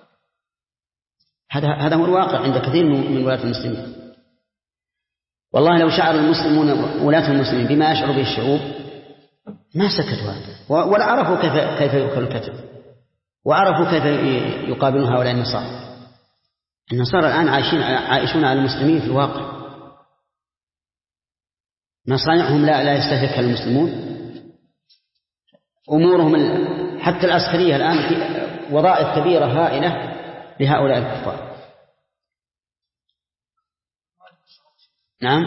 هذا هو الواقع عند كثير من ولاة المسلمين. والله لو شعر المسلمون ولاة المسلمين بما يشعر به الشعوب ما سكتوا هذا، ولا عرفوا كيف يؤكل الكتف، وعرفوا كيف يقابلون هؤلاء النصارى. النصارى الآن عايشون على المسلمين في الواقع. مصانعهم لا يستهلكها المسلمون، أمورهم حتى العسكرية الآن في وظائف كبيرة هائلة لهؤلاء الكفار. نعم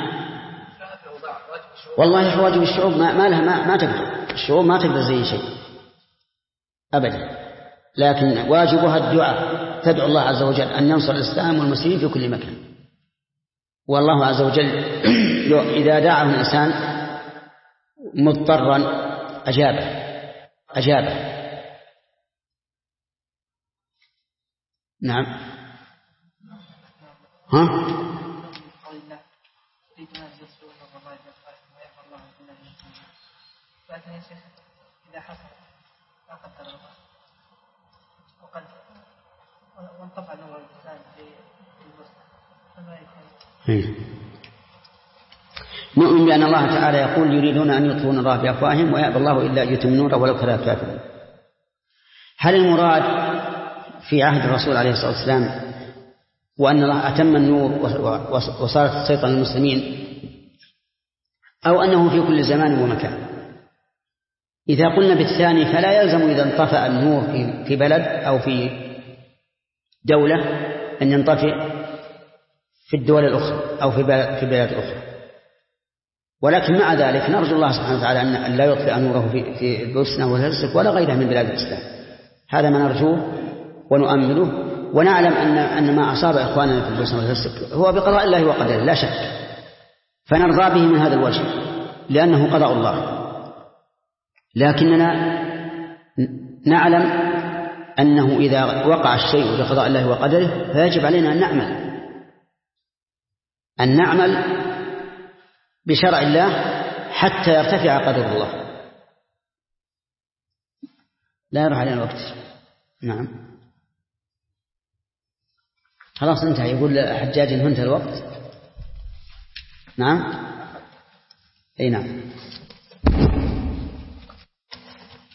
والله واجب الشعوب ما لها ما تقدر، الشعوب ما تقدر زي شيء أبدا، لكن واجبها الدعاء، تدعو الله عز وجل أن ينصر الإسلام والمسلمين في كل مكان. والله عز وجل إذا دعاه الإنسان مضطرا أجابه. نعم. ها؟ لكن يا شيخ إذا حصل لا قدر الله وقد وانطفأ نور الإنسان في البوسنة فما يكون. نؤمن بأن الله تعالى يقول يريدون أن يطفئوا نوره بأفواههم ويأبى الله إلا أن يتم نوره ولو كره الكافرون. هل المراد في عهد الرسول عليه الصلاة والسلام وأن الله أتم النور وصارت السيطرة للمسلمين، أو أنه في كل زمان ومكان؟ إذا قلنا بالثاني فلا يلزم إذا انطفأ النور في بلد أو في دولة أن ينطفئ في الدول الأخرى أو في بلاد أخرى، ولكن مع ذلك نرجو الله سبحانه وتعالى أن لا يطفئ نوره في البوسنة والهرسك ولا غيرها من بلاد الإسلام. هذا ما نرجوه ونؤمله، ونعلم أن ما أصاب إخواننا في البوسنة والهرسك هو بقضاء الله وقدره لا شك، فنرضى به من هذا الوجه لأنه قضاء الله. لكننا نعلم أنه إذا وقع الشيء بقضاء الله وقدره فيجب علينا أن نعمل بشرع الله حتى يرتفع قدر الله. لا يروح علينا الوقت. نعم خلاص انتهى. يقول حجاج إن انتهى الوقت. نعم أي نعم.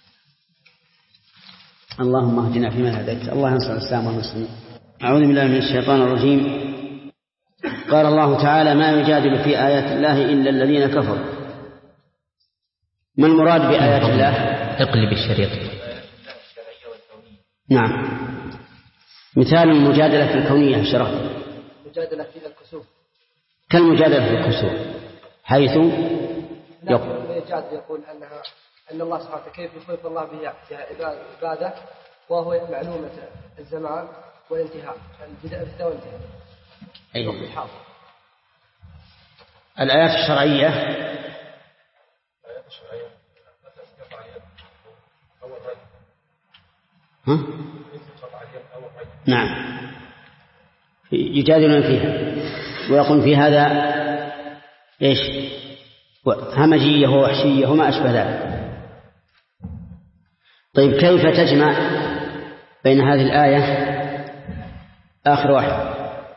اللهم اهدنا فيمن هديت، الله ينصر الإسلام والمسلمين. أعوذ بالله من الشيطان الرجيم. قال الله تعالى: ما يجادل في آيات الله إلا الذين كفروا. ما المراد بآيات الله؟ اقلب الشريط. نعم، مثال المجادلة في الكونية شرح. مجادلة في الكسوف كالمجادلة في الكسوف، حيث يقول أن الله سبحانه كيف يخوف الله بها عباده وهو معلومة الزمان والانتهاء، البدء والانتهاء. أيوة. الآيات الشرعية نعم يجادلون فيها ويقول في هذا إيش همجية ووحشية وما أشبه ذلك. طيب كيف تجمع بين هذه الآية آخر واحد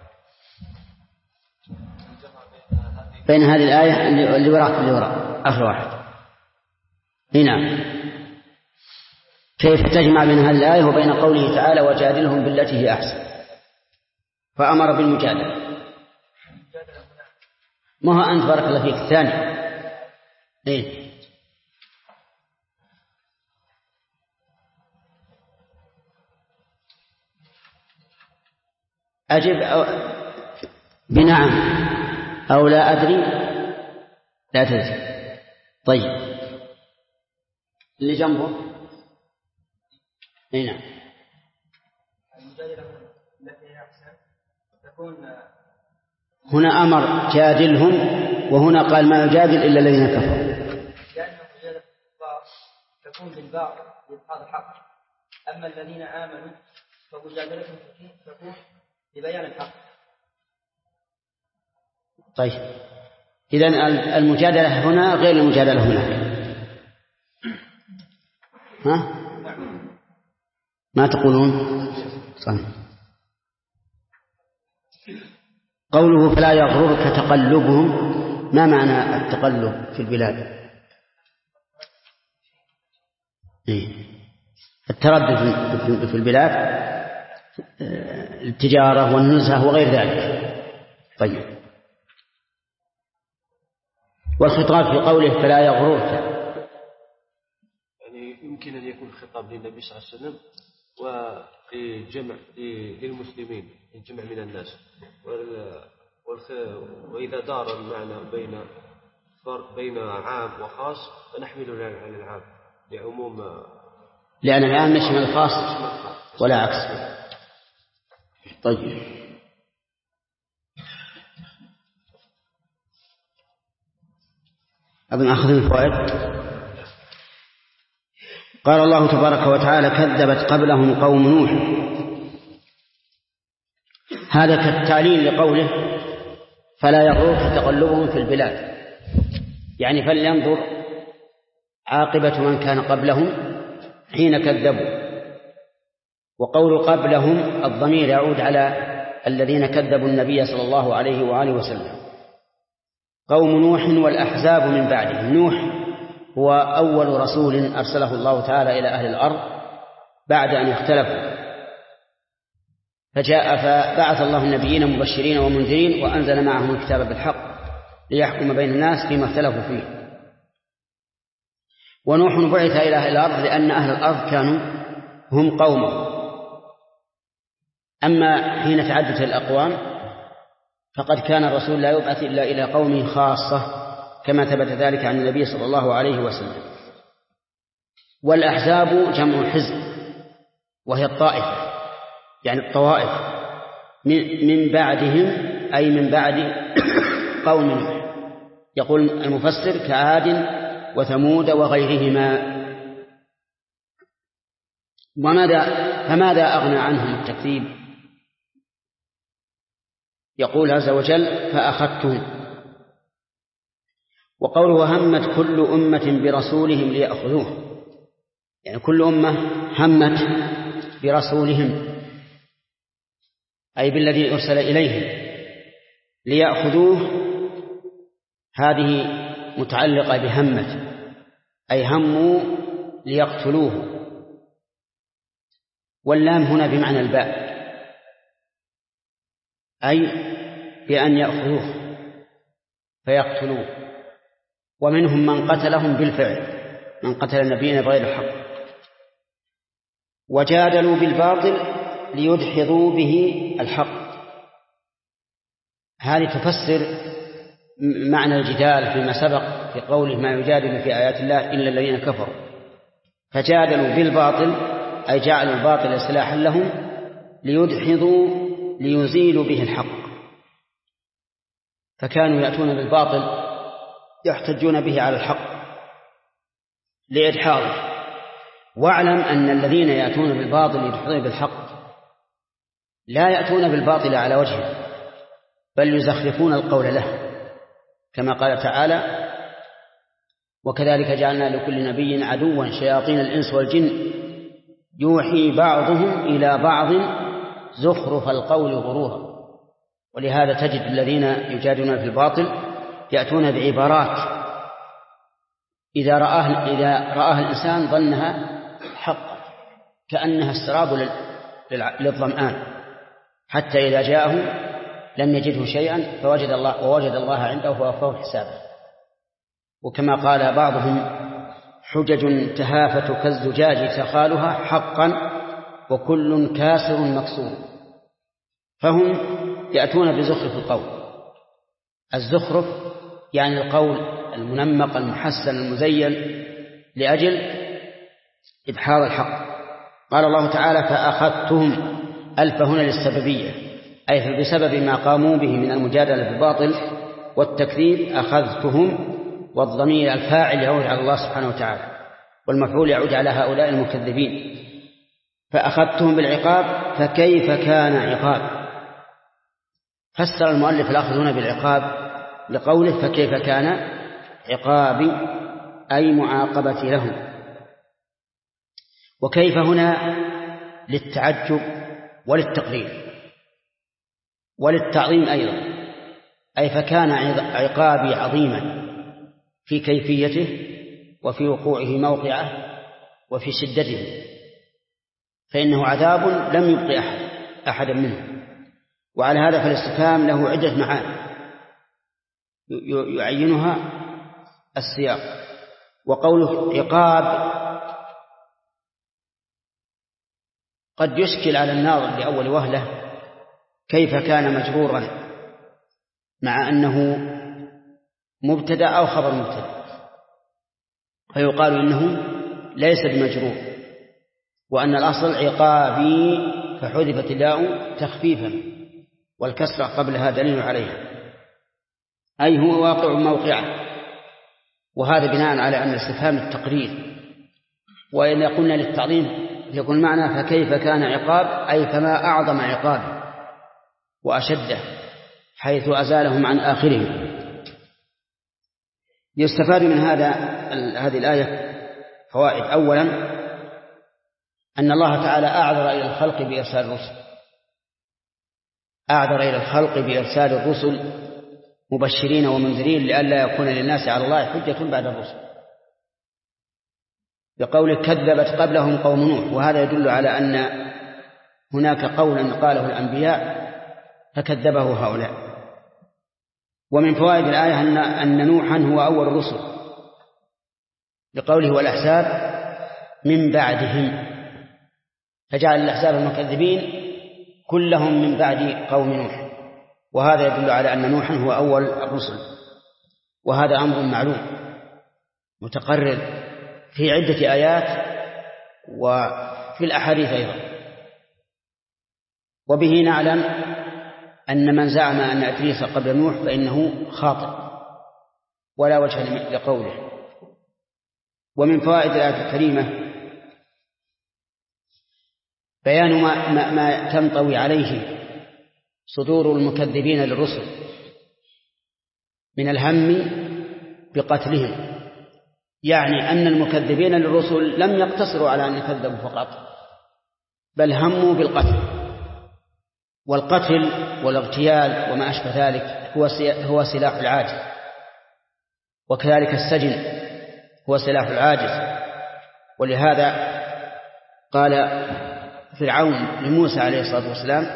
بين هذه الآية اللي وراء آخر واحد هنا، كيف تجمع بين هذه الآية وبين قوله تعالى: وجادلهم بالتي هي أحسن، فأمر بالمجادلة. ما هو أنت بارك الله فيك الثاني إيه؟ أجب بنعم أو لا أدري لا تدري. طيب اللي جنبه هنا المجادلة التي هي أحسن تكون هنا أمر جادلهم، وهنا قال ما يجادل إلا الذين كفروا، لأن مجادلة الكفار تكون بالباطل لإبطال الحق، أما الذين آمنوا فمجادلتهم تكون لبيان الحق. طيب إذن المجادلة هنا غير المجادلة هناك. ها؟ ما تقولون؟ صحيح. قوله فلا يغررك تقلبهم، ما معنى التقلب في البلاد؟ التردد في البلاد، التجارة والنزهة وغير ذلك. طيب والخطاب في قوله فلا يغررك، يعني يمكن أن يكون خطاب للنبي صلى الله عليه وسلم ولجمع للمسلمين، الجمع من الناس، وإذا دار المعنى بين عام وخاص فنحمله على العام لعموم، لأن العام يشمل الخاص ولا عكس. طيب أظن أخذ الفوائد. قال الله تبارك وتعالى: كذبت قبلهم قوم نوح. هذا كالتعليل لقوله فلا يغررك تقلبهم في البلاد، يعني فلينظر عاقبة من كان قبلهم حين كذبوا. وقول قبلهم الضمير يعود على الذين كذبوا النبي صلى الله عليه وآله وسلم، قوم نوح والأحزاب من بعدهم. نوح هو أول رسول أرسله الله تعالى إلى أهل الأرض بعد أن اختلفوا، فبعث الله النبيين مبشرين ومنذرين وأنزل معهم الكتاب بالحق ليحكم بين الناس فيما اختلفوا فيه. ونوح بعث إلى أهل الأرض لأن أهل الأرض كانوا هم قومه. أما حين تعدت الأقوام فقد كان الرسول لا يبعث إلا إلى قوم خاصة، كما ثبت ذلك عن النبي صلى الله عليه وسلم. والأحزاب جمع حزب، وهي الطائفة، يعني الطوائف من بعدهم، أي من بعد قوم نوح. يقول المفسر كعاد وثمود وغيرهما. فماذا أغنى عنهم التكذيب؟ يقول عز وجل فأخذتهم. وقوله همت كل أمة برسولهم ليأخذوه، يعني كل أمة همت برسولهم أي بالذي أرسل إليهم ليأخذوه. هذه متعلقة بهمت، أي هموا ليقتلوه. واللام هنا بمعنى الباء، أي بأن يأخذوه فيقتلوه. ومنهم من قتلهم بالفعل، من قتل النبيين بغير الحق. وجادلوا بالباطل ليدحضوا به الحق. هذه تفسر معنى الجدال فيما سبق في قوله ما يجادل في آيات الله إلا الذين كفروا. فجادلوا بالباطل أي جعلوا الباطل سلاحا لهم ليدحضوا ليزيلوا به الحق، فكانوا يأتون بالباطل يحتجون به على الحق لإدحاضه. واعلم أن الذين يأتون بالباطل يدحضون بالحق لا يأتون بالباطل على وجهه، بل يزخرفون القول له، كما قال تعالى وكذلك جعلنا لكل نبي عدوا شياطين الإنس والجن يوحي بعضهم إلى بعض زخرف القول غرورا. ولهذا تجد الذين يجادلون في الباطل يأتون بعبارات إذا رآها الإنسان ظنها حقا كأنها السراب للظمآن، حتى إذا جاءه لم يجده شيئا ووجد الله عنده فوفاه حسابه. وكما قال بعضهم حجج تهافت كالزجاج تخالها حقا وكل كاسر مكسور. فهم يأتون بزخرف القول. الزخرف يعني القول المنمق المحسن المزين لأجل إدحاض الحق. قال الله تعالى فأخذتهم، ألف هنا للسببية، أي بسبب ما قاموا به من المجادلة بالباطل والتكذيب أخذتهم، والضمير الفاعل يعود على الله سبحانه وتعالى والمفعول يعود على هؤلاء المكذبين. فأخذتهم بالعقاب فكيف كان عقاب. فسر المؤلف الأخذ هنا بالعقاب لقوله فكيف كان عقابي أي معاقبتي لهم. وكيف هنا للتعجب وللتقرير وللتعظيم أيضا، أي فكان عقابي عظيما في كيفيته وفي وقوعه موقعه وفي شدته، فإنه عذاب لم يبق أحدا منه. وعلى هذا فالاستفهام له عدة معاني يعينها السياق. وقوله عقاب قد يشكل على الناظر لأول وهلة كيف كان مجرورا مع أنه مبتدأ أو خبر مبتدأ، فيقال إنه ليس بمجرور، وأن الأصل عقابي فحذفت الياء تخفيفا والكسرة قبلها دليل عليها، أي هو واقع موقعه. وهذا بناء على أن الاستفهام التقرير. وإن قلنا للتعظيم يكون معنى فكيف كان عقاب أي فما أعظم عقاب وأشده حيث أزالهم عن آخرهم. يستفاد من هذه الآية فوائد. أولا أن الله تعالى أعذر إلى الخلق بإرسال الرسل، أعذر إلى الخلق بإرسال الرسل مبشرين ومنذرين لئلا يكون للناس على الله حجة بعد الرسل، بقوله كذبت قبلهم قوم نوح. وهذا يدل على أن هناك قولا قاله الأنبياء فكذبه هؤلاء. ومن فوائد الآية أن نوحا هو أول الرسل، بقوله والأحزاب من بعدهم، فجعل الأحزاب المكذبين كلهم من بعد قوم نوح، وهذا يدل على أن نوحا هو أول الرسل. وهذا أمر معلوم متقرر في عدة آيات وفي الأحاديث أيضا. وبه نعلم أن من زعم أن إدريس قبل نوح فإنه خاطئ ولا وجه لقوله. ومن فوائد الآية الكريمة بيان ما تنطوي عليه صدور المكذبين للرسل من الهم بقتلهم، يعني أن المكذبين للرسل لم يقتصروا على أن يكذبوا فقط، بل هموا بالقتل. والقتل والاغتيال وما أشبه ذلك هو سلاح العاجز، وكذلك السجن هو سلاح العاجز. ولهذا قال فرعون لموسى عليه الصلاة والسلام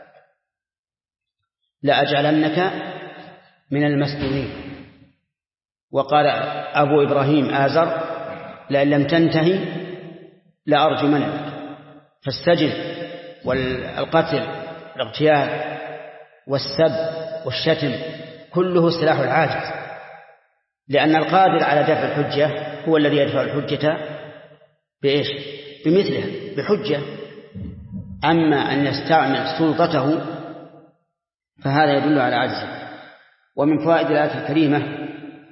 لأجعلنك من المسجونين، وقال أبو إبراهيم آزر لئن لم تنتهي لأرجمنك. فالسجن والقتل والاغتيال والسب والشتم كله سلاح العاجز، لأن القادر على دفع الحجة هو الذي يدفع الحجة بإيش؟ بمثله، بحجة. أما أن يستعمل سلطته فهذا يدل على عجزه. ومن فوائد الآية الكريمة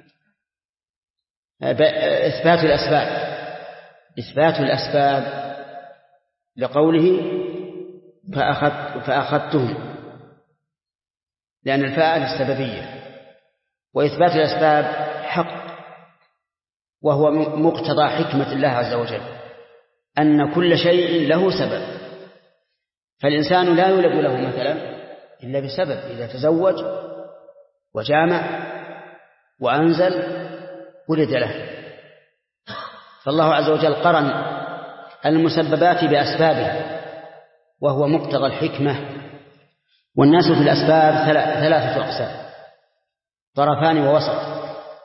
إثبات الأسباب لقوله فأخذتهم، لأن الفاعل السببية، وإثبات الأسباب حق، وهو مقتضى حكمة الله عز وجل أن كل شيء له سبب. فالإنسان لا يولد له مثلا إلا بسبب، إذا تزوج وجامع وأنزل ولد له. فالله عز وجل قرن المسببات بأسبابها، وهو مقتضى الحكمة. والناس في الأسباب ثلاثة أقسام، طرفان ووسط.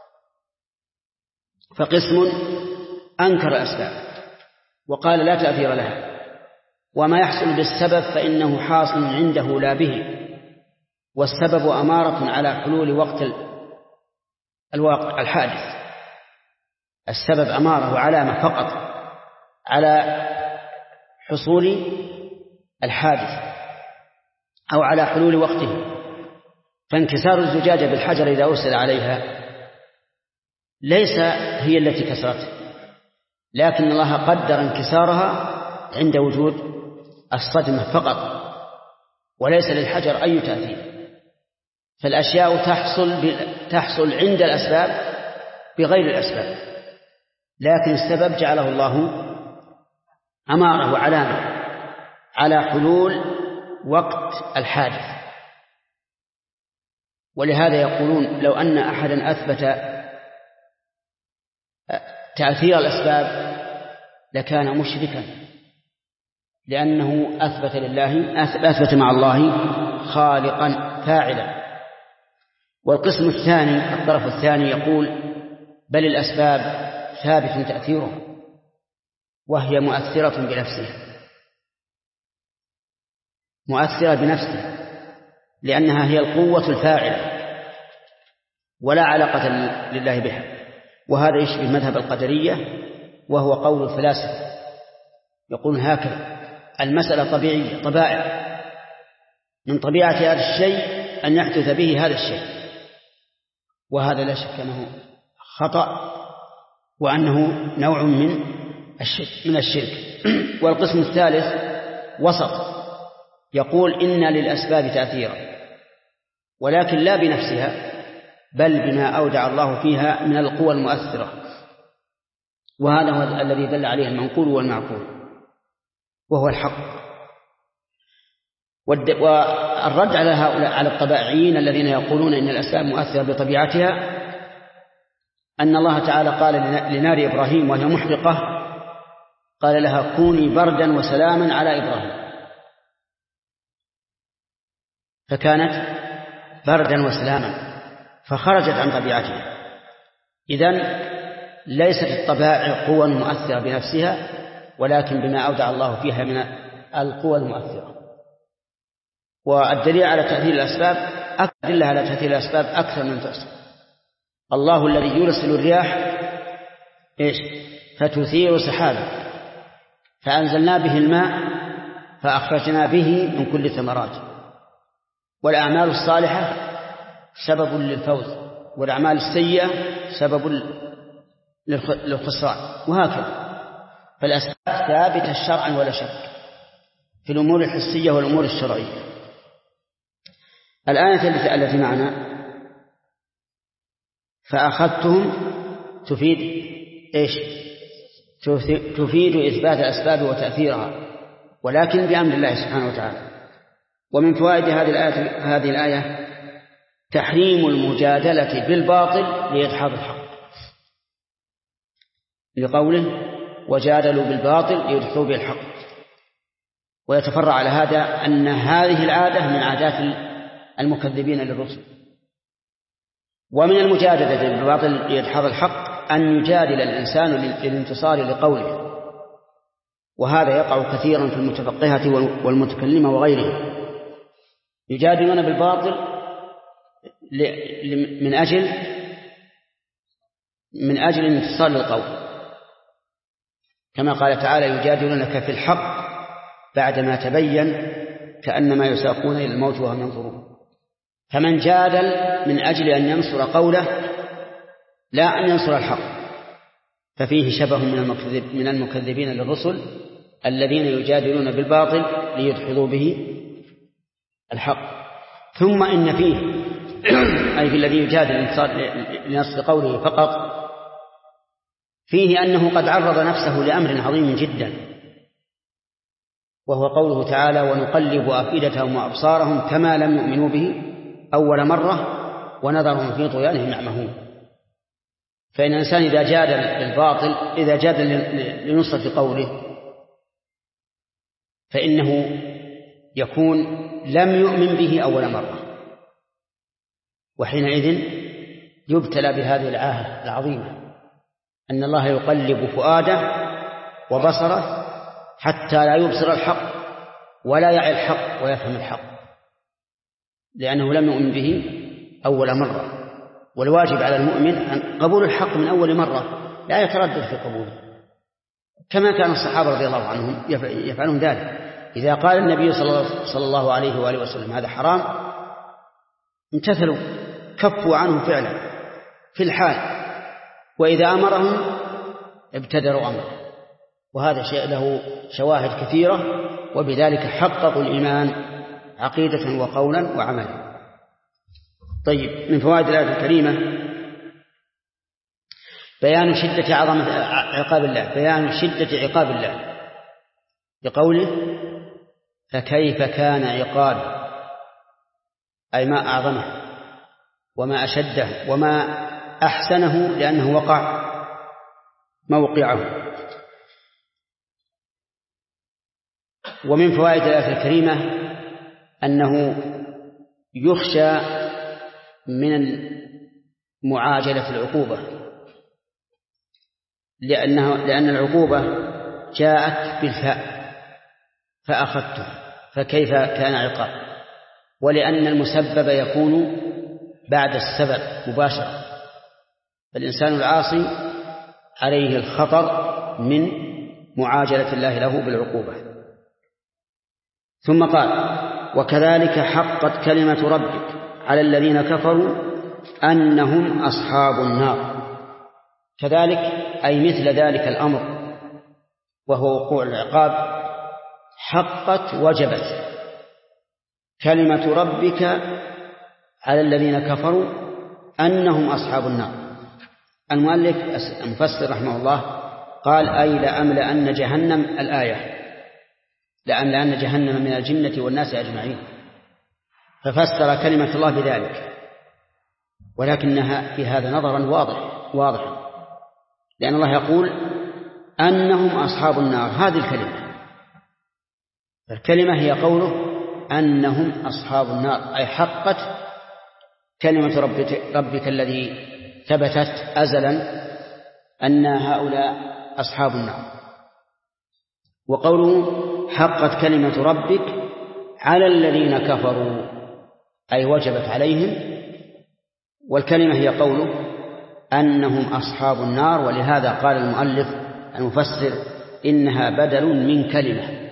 فقسم أنكر الأسباب وقال لا تأثير لها، وما يحصل بالسبب فإنه حاصل عنده لا به، والسبب أمارة على حلول وقت الواقع الحادث. السبب أمارة وعلامة فقط على حصول الحادث أو على حلول وقته. فانكسار الزجاجة بالحجر إذا أرسل عليها ليس هي التي كسرته، لكن الله قدر انكسارها عند وجود الصدمة فقط، وليس للحجر أي تأثير. فالأشياء تحصل عند الأسباب بغير الأسباب، لكن السبب جعله الله أمارة وعلامة على حلول وقت الحادث. ولهذا يقولون لو أن أحدا أثبت تأثير الأسباب لكان مشركا، لأنه أثبت مع الله خالقا فاعلا. والقسم الثاني، الطرف الثاني، يقول بل الأسباب ثابت تأثيرها، وهي مؤثرة بنفسها لأنها هي القوة الفاعلة ولا علاقة لله بها. وهذا يشبه مذهب القدرية، وهو قول الفلاسفة، يقولون هكذا المسألة طبيعية، طبائع، من طبيعة هذا الشيء أن يحدث به هذا الشيء. وهذا لا شك أنه خطأ، وأنه نوع من الشرك. والقسم الثالث وسط، يقول إن للأسباب تأثيرا، ولكن لا بنفسها، بل بما أودع الله فيها من القوى المؤثرة. وهذا هو الذي دل عليه المنقول والمعقول، وهو الحق. والرد على هؤلاء، على الطبائعيين الذين يقولون إن الأسباب مؤثرة بطبيعتها، أن الله تعالى قال لنار إبراهيم وهي محرقة، قال لها كوني بردا وسلاما على إبراهيم، فكانت بردا وسلاما، فخرجت عن طبيعتها. إذن ليست الطبائع قوى مؤثرة بنفسها، ولكن بما أودع الله فيها من القوى المؤثرة. والدليل على تأثير الأسباب، أدلة على تأثير الأسباب أكثر من تحصى. الله الذي يرسل الرياح فتثير سحابا فأنزلنا به الماء فأخرجنا به من كل ثمرات. والأعمال الصالحة سبب للفوز، والأعمال السيئة سبب للخسران، وهكذا. فالأسباب ثابتة شرعا ولا شك في الأمور الحسية والأمور الشرعية. الآية التي معنا فأخذتهم تفيد إثبات الأسباب وتأثيرها، ولكن بأمر الله سبحانه وتعالى. ومن فوائد هذه الآية تحريم المجادلة بالباطل لإدحاض الحق، لقوله وجادلوا بالباطل ليدحضوا به الحق. ويتفرع على هذا أن هذه العادة من عادات المكذبين للرسل. ومن المجادلة بالباطل لإدحاض الحق أن يجادل الإنسان للانتصار لقوله، وهذا يقع كثيرا في المتفقهة والمتكلمة وغيرهم، يجادلون بالباطل من أجل الانتصار للقول، كما قال تعالى: يجادلونك في الحق بعدما تبين كأنما يساقون إلى الموت وهم ينظرون. فمن جادل من أجل أن ينصر قوله لا أن ينصر الحق ففيه شبه من المكذبين للرسل الذين يجادلون بالباطل ليدحضوا به الحق. ثم إن فيه أي في الذي يجادل لنصر قوله فقط فيه أنه قد عرض نفسه لأمر عظيم جدا، وهو قوله تعالى: ونقلب أفئدتهم وأبصارهم كما لم يؤمنوا به أول مرة ونذرهم في طغيانهم يعمهون. فإن الإنسان إذا جادل بالباطل، إذا جادل لنصرة قوله، فإنه يكون لم يؤمن به أول مرة، وحينئذ يبتلى بهذه العاهة العظيمة أن الله يقلب فؤاده وبصره حتى لا يبصر الحق ولا يعي الحق ويفهم الحق، لأنه لم يؤمن به أول مرة. والواجب على المؤمن أن قبول الحق من أول مرة، لا يتردد في قبوله، كما كان الصحابة رضي الله عنهم يفعلون ذلك. إذا قال النبي صلى الله عليه وآله وسلم هذا حرام امتثلوا، كفوا عنه فعلا في الحال، وإذا أمرهم ابتدروا أمره. وهذا شيء له شواهد كثيرة، وبذلك حققوا الإيمان عقيدة وقولا وعملا. طيب، من فوائد الآية الكريمة بيان شدة عقاب الله، بيان شدة عقاب الله بقوله: فكيف كان عقاب، أي ما أعظمه وما أشده وما أحسنه، لأنه وقع موقعه. ومن فوائد الآية الكريمة أنه يخشى من معاجلة العقوبة، لأن العقوبة جاءت بالفاء فأخذته، فكيف كان عقاب، ولأن المسبب يكون بعد السبب مباشرة، فالإنسان العاصي عليه الخطر من معاجلة الله له بالعقوبة. ثم قال: وكذلك حقت كلمة ربك على الذين كفروا أنهم أصحاب النار. كذلك أي مثل ذلك الأمر وهو وقوع العقاب حقت وجبت كلمة ربك على الذين كفروا أنهم أصحاب النار. المؤلف المفسر رحمه الله قال: أي لأملأن جهنم، الآية لأملأن جهنم من الجنة والناس أجمعين، ففسر كلمة الله بذلك، ولكنها في هذا نظرا واضح، لأن الله يقول أنهم أصحاب النار، هذه الكلمة هي قوله أنهم أصحاب النار، أي حقت كلمة ربك الذي ثبتت أزلا أن هؤلاء أصحاب النار. وقوله حقت كلمة ربك على الذين كفروا أي وجبت عليهم، والكلمة هي قوله أنهم أصحاب النار. ولهذا قال المؤلف المفسر إنها بدل من كلمة.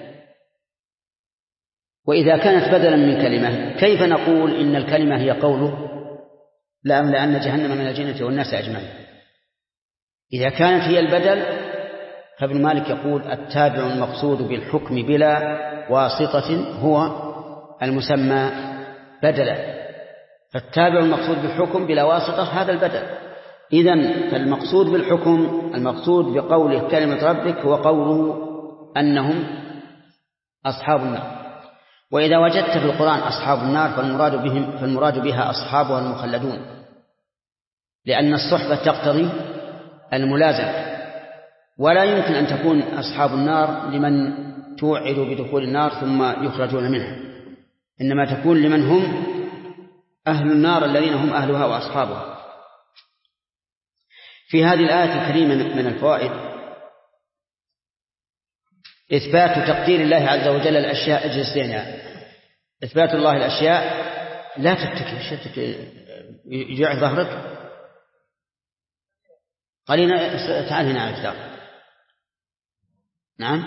وإذا كانت بدلا من كلمة كيف نقول إن الكلمة هي قوله لأملأن جهنم من الجنة والناس أجمعين؟ إذا كانت هي البدل فابن مالك يقول التابع المقصود بالحكم بلا واسطة هو المسمى بدلا، فالتابع المقصود بالحكم بلا واسطة هذا البدل. إذن فالمقصود بالحكم المقصود بقوله كلمة ربك هو قوله أنهم أصحاب النار. وإذا وجدت في القرآن أصحاب النار فالمراد بها أصحابها المخلدون، لأن الصحبة تقتضي الملازمة، ولا يمكن أن تكون أصحاب النار لمن توعدوا بدخول النار ثم يخرجون منها، إنما تكون لمن هم أهل النار الذين هم أهلها وأصحابها. في هذه الآية الكريمة من الفوائد إثبات تقدير الله عز وجل الأشياء جنسيا. إثبات الله الأشياء لا تتكي يجع ظهرك قليلا. تعال هنا على الكتاب. نعم.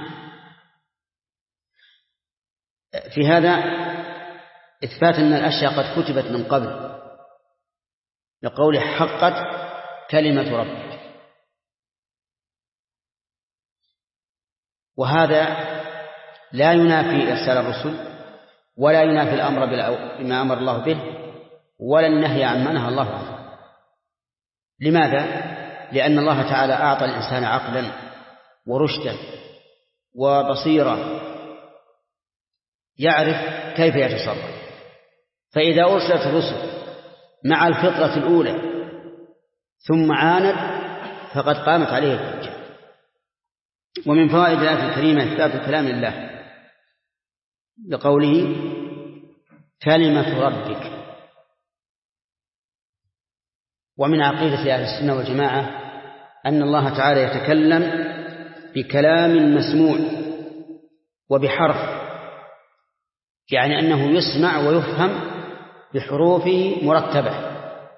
في هذا إثبات أن الأشياء قد كتبت من قبل لقوله حقت كلمة ربك، وهذا لا ينافي إرسال الرسل ولا ينافي الأمر بما أمر الله به ولا النهي عما نهى الله عنه. لماذا؟ لأن الله تعالى أعطى الإنسان عقلا ورشدا وبصيرة يعرف كيف يتصرف، فإذا أرسلت الرسل مع الفطرة الأولى ثم عاند فقد قامت عليه الحجة. ومن فوائد الآية الكريمة إثبات كلام الله لقوله كلمة ربك. ومن عقيدة أهل السنة والجماعة أن الله تعالى يتكلم بكلام مسموع وبحرف، يعني أنه يسمع ويفهم بحروفه مرتبة.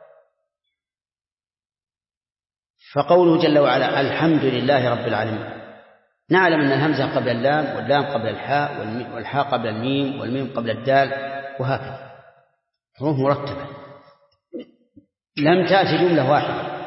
فقوله جل وعلا الحمد لله رب العالمين، نعلم أن الهمزة قبل اللام واللام قبل الحاء والحاء قبل الميم والميم قبل الدال وهكذا، حروف مرتبة لم تأتي جملة واحدة.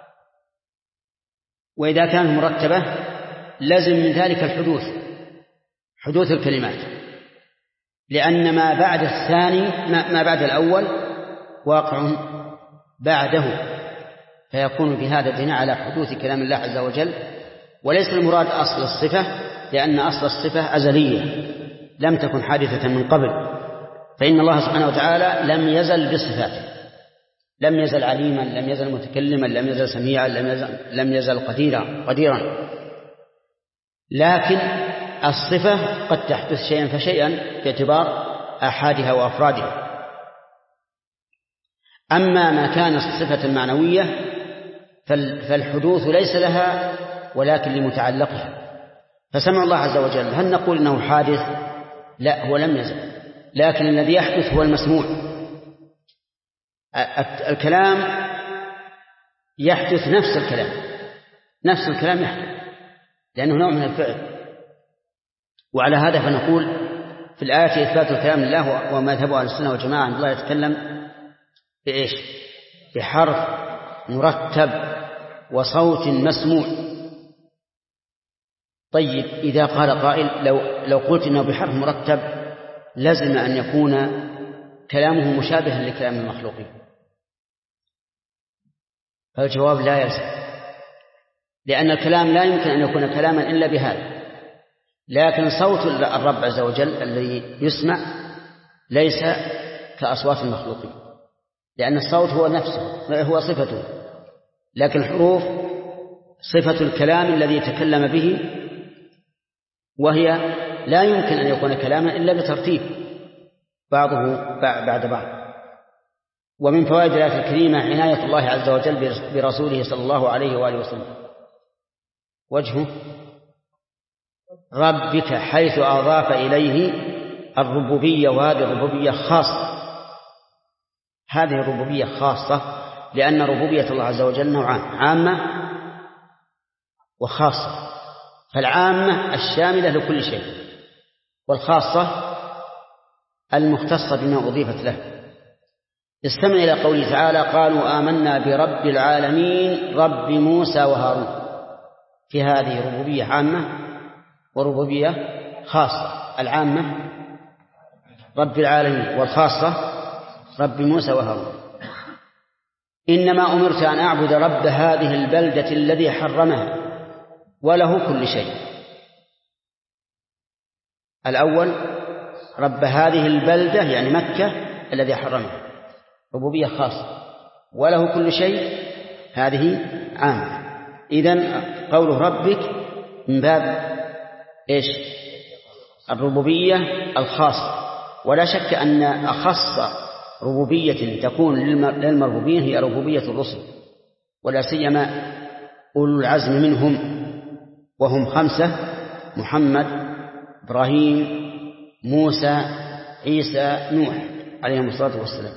وإذا كانت مرتبة لازم من ذلك حدوث الكلمات، لأن ما بعد الثاني ما بعد الأول واقع بعده، فيكون بهذا دليل على حدوث كلام الله عز وجل. وليس المراد أصل الصفة، لأن أصل الصفة أزلية لم تكن حادثة من قبل، فإن الله سبحانه وتعالى لم يزل بصفاته، لم يزل عليما، لم يزل متكلما، لم يزل سميعا، لم يزل قديرا. لكن الصفة قد تحدث شيئا فشيئا باعتبار آحادها وأفرادها. أما ما كان صفة معنوية فالحدوث ليس لها ولكن لمتعلقها. فسمع الله عز وجل هل نقول إنه حادث؟ لا، هو لم يزل، لكن الذي يحدث هو المسموع. الكلام يحدث نفس الكلام يحدث لأنه نوع من الفعل. وعلى هذا فنقول في الآية إثبات الكلام لله ومذهب أهل السنة والجماعة أن الله يتكلم بإيش؟ بحرف مرتب وصوت مسموع. طيب إذا قال قائل لو قلت إنه بحرف مرتب لازم أن يكون كلامه مشابها لكلام المخلوقين، فالجواب لا يلزم، لأن الكلام لا يمكن أن يكون كلاما إلا بهذا. لكن صوت الرب عز وجل الذي يسمع ليس كأصوات المخلوقين، لأن الصوت هو نفسه، هو صفته، لكن الحروف صفة الكلام الذي يتكلم به، وهي لا يمكن أن يكون كلاما إلا بترتيب بعضه بعد بعض. ومن فوائد الآية الكريمة عناية الله عز وجل برسوله صلى الله عليه وآله وسلم. وجهه ربك حيث أضاف إليه الربوبية، وهذه الربوبية خاصة، هذه الربوبية خاصة لأن ربوبية الله عز وجل نوعان، عامة وخاصة. فالعامة الشاملة لكل شيء، والخاصة المختصة بما أضيفت له. استمع إلى قوله تعالى قالوا آمنا برب العالمين رب موسى وهارون. في هذه ربوبية عامة وربوبية خاصة، العامة رب العالمين والخاصة رب موسى وهارون. إنما أمرت أن أعبد رب هذه البلدة الذي حرمها وله كل شيء. الأول رب هذه البلدة يعني مكة الذي حرمها، ربوبية خاصة، وله كل شيء هذه عامة. إذن قوله ربك من باب إيش؟ الربوبية الخاصة، ولا شك أن أخص ربوبية تكون للمربوبين هي ربوبية الرسل، ولا سيما أولو العزم منهم، وهم 5: محمد، إبراهيم، موسى، عيسى، نوح عليهم الصلاة والسلام.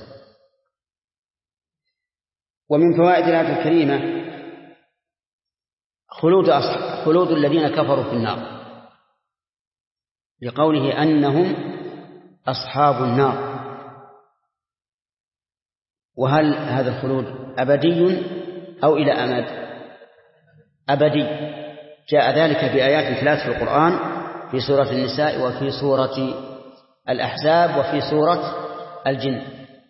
ومن فوائد الآية الكريمة خلود الذين كفروا في النار، لقوله أنهم أصحاب النار. وهل هذا الخلود أبدي أو إلى أمد؟ أبدي. جاء ذلك بآيات 3 في القرآن، في سورة النساء وفي سورة الأحزاب وفي سورة الجن.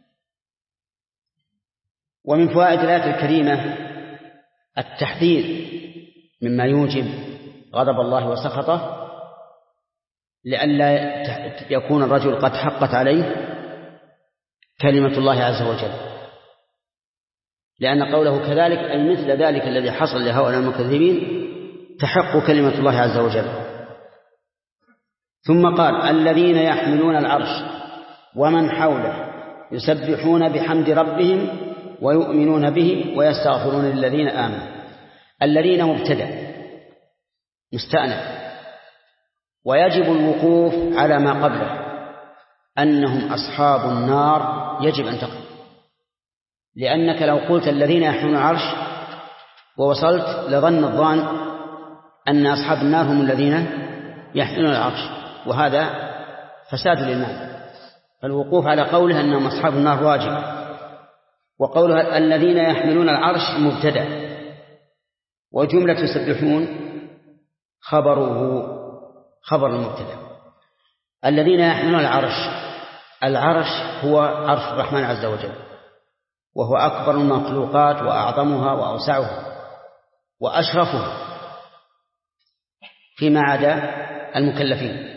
ومن فوائد الآية الكريمة التحذير مما يوجب غضب الله وسخطه، لئلا يكون الرجل قد حقت عليه كلمة الله عز وجل، لأن قوله كذلك أي مثل ذلك الذي حصل لهؤلاء المكذبين تحق كلمة الله عز وجل. ثم قال: الذين يحملون العرش ومن حوله يسبحون بحمد ربهم ويؤمنون به ويستغفرون للذين آمنوا. الذين مبتدأ مستأنف، ويجب الوقوف على ما قبله، أنهم أصحاب النار يجب أن تقف، لأنك لو قلت الذين يحملون العرش ووصلت لظن الظان أن أصحاب النار هم الذين يحملون العرش، وهذا فساد للمعنى. فالوقوف على قوله أنهم أصحاب النار واجب، وقوله الذين يحملون العرش مبتدأ، وجملة يسبحون خبر المبتدأ. الذين يحملون العرش هو عرش الرحمن عز وجل، وهو أكبر المخلوقات وأعظمها وأوسعها وأشرفها فيما عدا المكلفين.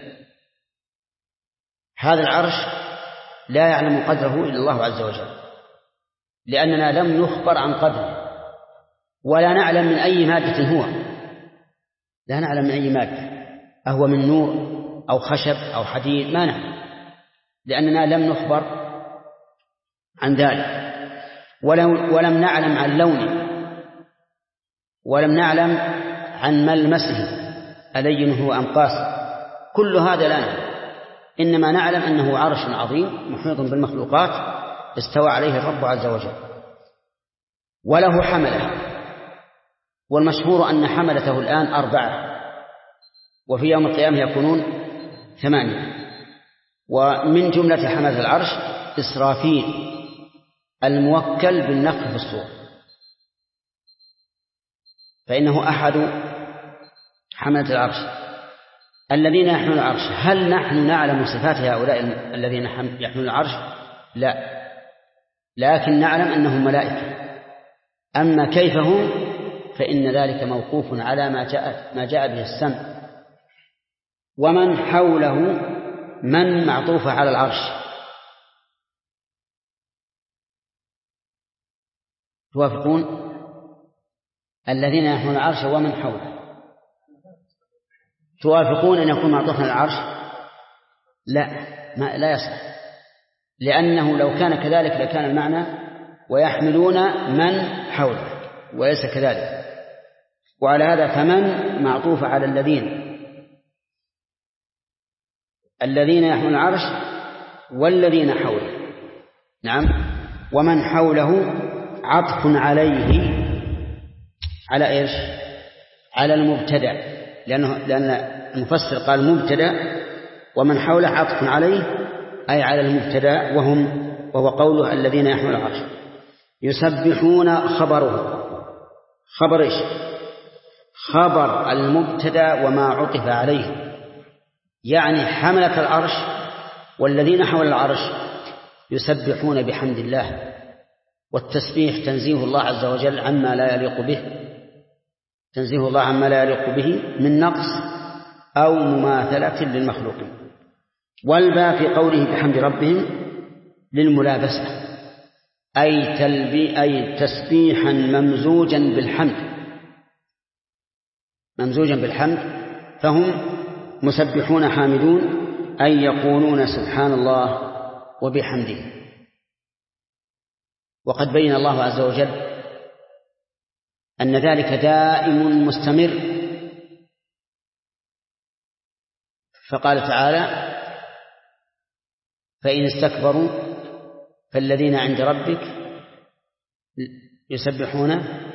هذا العرش لا يعلم قدره إلا الله عز وجل، لأننا لم نخبر عن قدره، ولا نعلم من أي مادة هو، لا نعلم من أي مادة، أهو من نور أو خشب أو حديد، ما نعلم، لأننا لم نخبر عن ذلك، ولم نعلم عن لونه، ولم نعلم عن ملمسه ألين هو أم قاسي، كل هذا لا نعلم، إنما نعلم أنه عرش عظيم محيط بالمخلوقات استوى عليه الرب عز وجل، وله حمله، والمشهور أن حملته الآن 4، وفي يوم القيامة يكونون 8. ومن جملة حملة العرش إسرافيل الموكل بالنفخ في الصور، فإنه أحد حملة العرش. الذين يحملون العرش، هل نحن نعلم صفات هؤلاء الذين يحملون العرش؟ لا، لكن نعلم أنهم ملائكة، أما كيف هم فإن ذلك موقوف على ما جاء به السمع. ومن حوله من معطوفة على العرش، توافقون؟ الذين يحملون العرش ومن حوله، توافقون أن يكون معطوفا على العرش؟ لا يصح، لأنه لو كان كذلك لكان المعنى ويحملون من حوله، وليس كذلك. وعلى هذا فمن معطوف على الذين يحملون العرش والذين حوله. نعم. ومن حوله عطف عليه على إيش؟ على المبتدأ، لأن المفسر قال مبتدأ ومن حوله عطف عليه أي على المبتدأ، وهو قوله الذين يحملون العرش. يسبحون خبره، خبر إيش؟ خبر المبتدأ وما عطف عليه، يعني حملة العرش والذين حول العرش يسبحون بحمد الله، والتسبيح تنزيه الله عز وجل عما لا يليق به، تنزيه الله عما لا يليق به من نقص أو مماثلة للمخلوقين. والباء في قوله بحمد ربهم للملابسة، أي تسبيحا ممزوجا بالحمد، فهم مسبحون حامدون أي يقولون سبحان الله وبحمده. وقد بين الله عز وجل أن ذلك دائم مستمر، فقال تعالى: فإن استكبروا فالذين عند ربك يسبحون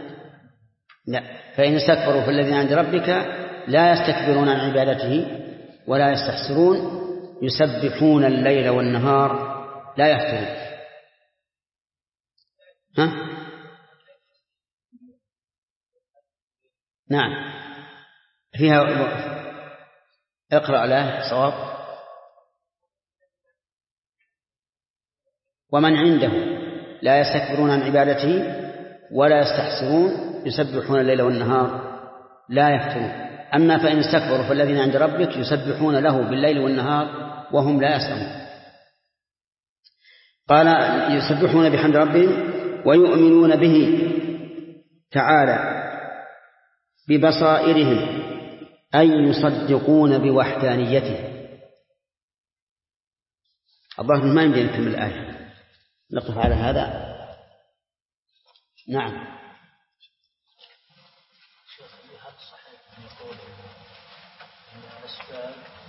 فإن استكبروا فالذين عند ربك لا يستكبرون عن عبادته ولا يستحسرون يسبحون الليل والنهار لا يفترون. نعم فيها. اقرأ له صواب. ومن عنده لا يستكبرون عن عبادته ولا يستحسرون يسبحون الليل والنهار لا يفترون. أما فإن استكبروا فالذين عند ربك يسبحون له بالليل والنهار وهم لا يسأمون. قال: يسبحون بحمد ربهم ويؤمنون به تعالى ببصائرهم أي يصدقون بوحدانيته. الله ما يمكن أن نكمل الآية، نقف على هذا. نعم. هل صحيح أن يقول أن الأسباب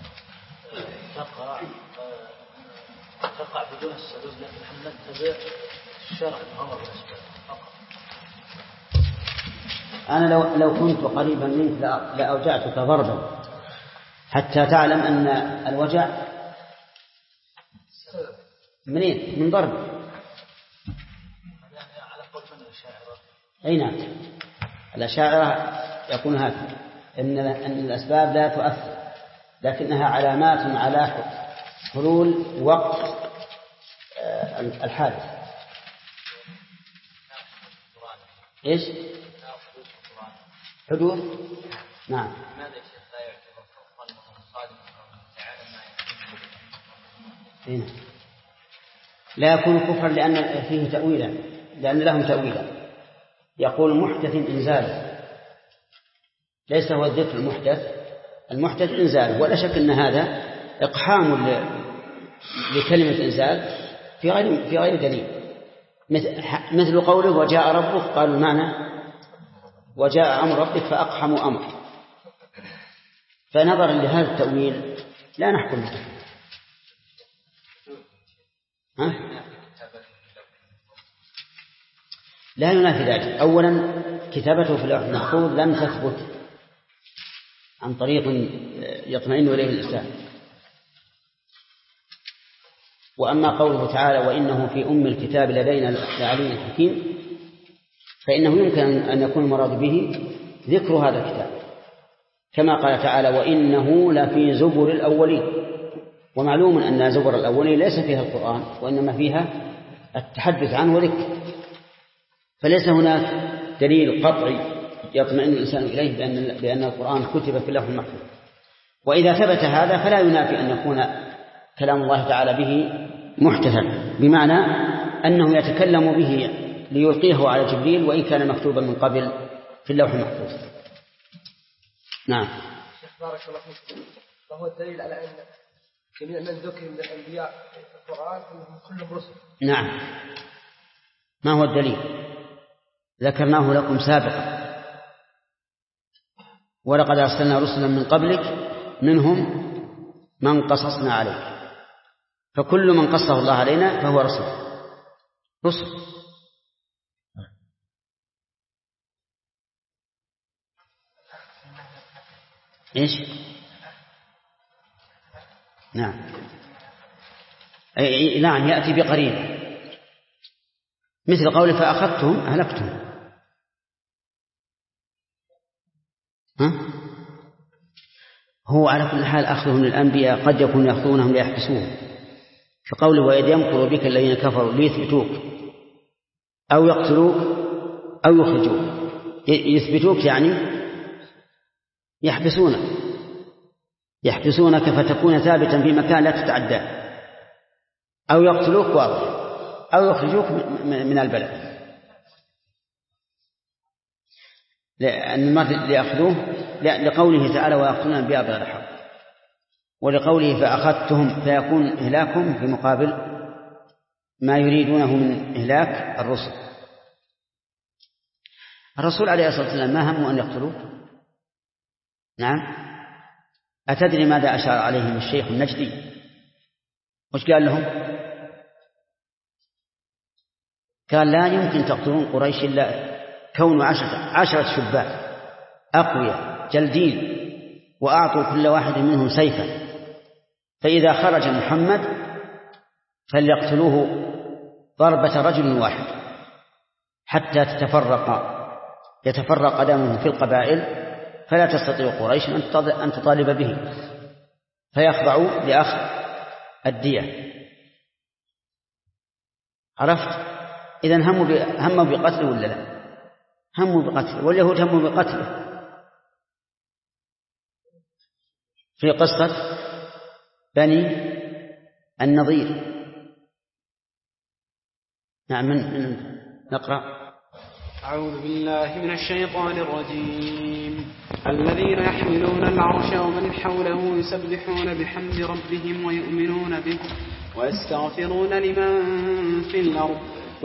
تقع بدون السبب، لكن نحن نتبع الشرع وأمر الأسباب فقط؟ أنا لو كنت قريبا منك لأوجعتك ضربا حتى تعلم أن الوجع منين؟ من ضرب. على قول من الأشاعرة. أي نعم، الأشاعرة يقول هكذا إن الأسباب لا تؤثر، لكنها علامات على حلول وقت الحادث. إيش؟ حدوث. نعم. ماذا الشيخ لا يعتبر قلبه صادقا تعالى ما يكون؟ لا يكون كفرا لأن فيه تأويلا، لأن لهم تأويلا. يقول محدث إنزاله، ليس هو الذكر المحدث إنزاله، ولا شك أن هذا إقحام لكلمة إنزال في غير دليل، مثل قوله وجاء ربك، قالوا المعنى وجاء أمر ربك فأقحموا أمر. فنظرا لهذا التأويل لا نحكم به. لا ينافي ذلك. أولا كتابته في اللوح المحفوظ لم تثبت عن طريق يطمئن إليه الإنسان. وأما قوله تعالى وإنه في أم الكتاب لدينا لعلي حكيم، فإنه يمكن أن يكون المراد به ذكر هذا الكتاب، كما قال تعالى وإنه لفي زبر الأولين. ومعلوم أن زبر الأولين ليس فيها القرآن، وإنما فيها التحدث عنه وذكر، فليس هناك دليل قطعي يطمئن الإنسان إليه بأن القرآن كتب في اللوح المحفوظ. وإذا ثبت هذا فلا ينافي أن يكون كلام الله تعالى به محدثا، بمعنى أنه يتكلم به ليلقيه على جبريل وإن كان مكتوبا من قبل في اللوح المحفوظ. نعم. بارك الله فيكم. فهو الدليل على أن جميع من ذكر من الأنبياء في القرآن أنهم كلهم رسل. نعم. ما هو الدليل؟ ذكرناه لكم سابقا، ولقد أرسلنا رسلا من قبلك منهم من قصصنا عليك، فكل من قصه الله علينا فهو رسل. إيش؟ نعم. نعم يأتي بقرين، مثل قوله فأخذتهم أهلكتهم. هو على كل حال أخذهم للأنبياء قد يكون يأخذونهم ليحبسوهم، فقوله وإذ يمكر بك الذين كفروا ليثبتوك أو يقتلوك أو يخرجوك. يثبتوك يعني يحبسونك فتكون ثابتا في مكان لا تتعدى، أو يقتلوك واضح، أو يخرجوك من البلد. لأن المرض ليأخذوه لقوله تعالى ويقتلون الأنبياء بغير حق. ولقوله فأخذتهم فيكون إهلاكهم في مقابل ما يريدونه من إهلاك الرسل. الرسول عليه الصلاة والسلام ما همه أن يقتلوه؟ نعم. أتدري ماذا أشار عليهم الشيخ النجدي؟ وش قال لهم؟ قال لا يمكن تقتلون قريش إلا كون 10 شباب أقوياء جلدين، وأعطوا كل واحد منهم سيفا، فإذا خرج محمد فليقتلوه ضربة رجل واحد حتى يتفرق دمه في القبائل، فلا تستطيع قريش أن تطالب به، فيخضعوا لأخذ الدية. عرفت؟ إذن هموا بقتله ولا لا؟ هموا بقتله، واليهود هموا بقتله. في قصة بني النضير. نعم. من نقرأ. أعوذ بالله من الشيطان الرجيم. الذين يحملون العرش ومن حوله يسبحون بحمد ربهم ويؤمنون به ويستغفرون لمن في الأرض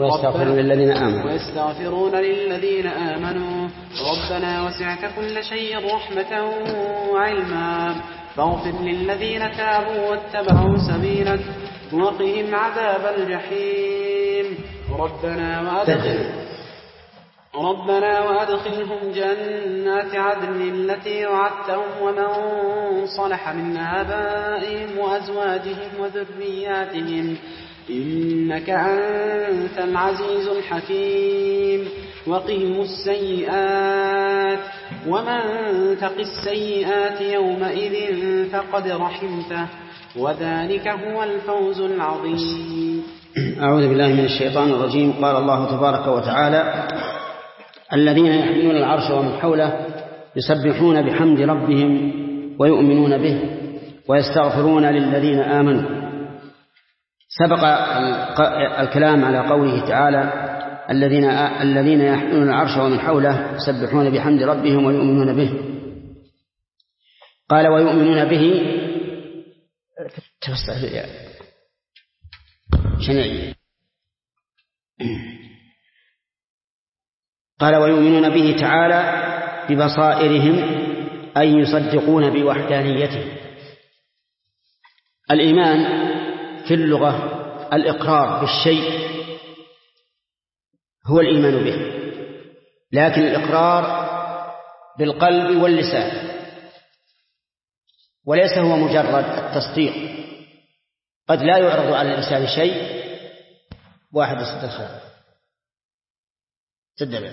ويستغفرون للذين آمنوا ربنا وسعت كل شيء رحمة وعلما فاغفر للذين تابوا واتبعوا سبيلك وقهم عذاب الجحيم ربنا وأدخلهم جنات عدن التي وعدتهم ومن صلح من آبائهم وأزواجهم وذرياتهم إنك أنت العزيز الحكيم وقهم السيئات ومن تق السيئات يومئذ فقد رحمته وذلك هو الفوز العظيم. أعوذ بالله من الشيطان الرجيم. قال الله تبارك وتعالى الذين يحملون العرش ومن حوله يسبحون بحمد ربهم ويؤمنون به ويستغفرون للذين آمنوا. سبق الكلام على قوله تعالى الذين يحملون العرش ومن حوله يسبحون بحمد ربهم ويؤمنون به. قال ويؤمنون به قال ويؤمنون به تعالى ببصائرهم أي يصدقون بوحدانيته. الإيمان في اللغة الإقرار بالشيء هو الإيمان به، لكن الإقرار بالقلب واللسان، وليس هو مجرد التصديق. قد لا يعرض على اللسان شيء، واحد يصدق الخير صدق،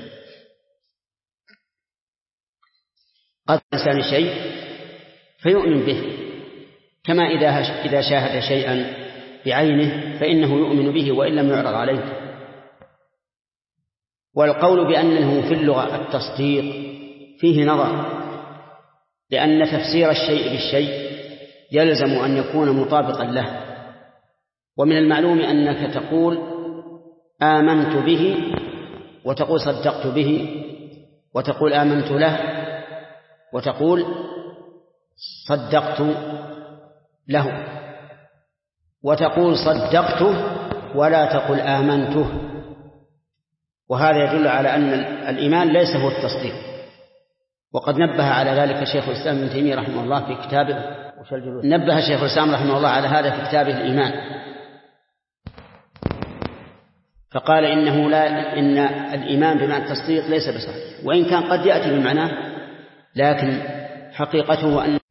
قد اللسان شيء فيؤمن به، كما إذا شاهد شيئا بعينه فإنه يؤمن به وإن لم يعرض عليه. والقول بأنه في اللغة التصديق فيه نظر، لأن تفسير الشيء بالشيء يلزم أن يكون مطابقا له. ومن المعلوم أنك تقول آمنت به، وتقول صدقت به، وتقول آمنت له، وتقول صدقت له، وتقول صدقته ولا تقل آمنته. وهذا يدل على أن الإيمان ليس هو التصديق. وقد نبه على ذلك شيخ الإسلام ابن تيمية رحمه الله في كتابه نبه شيخ الإسلام رحمه الله على هذا في كتابه الإيمان، فقال إن الإيمان بمعنى التصديق ليس بصحيح، وإن كان قد يأتي بمعناه، لكن حقيقته أن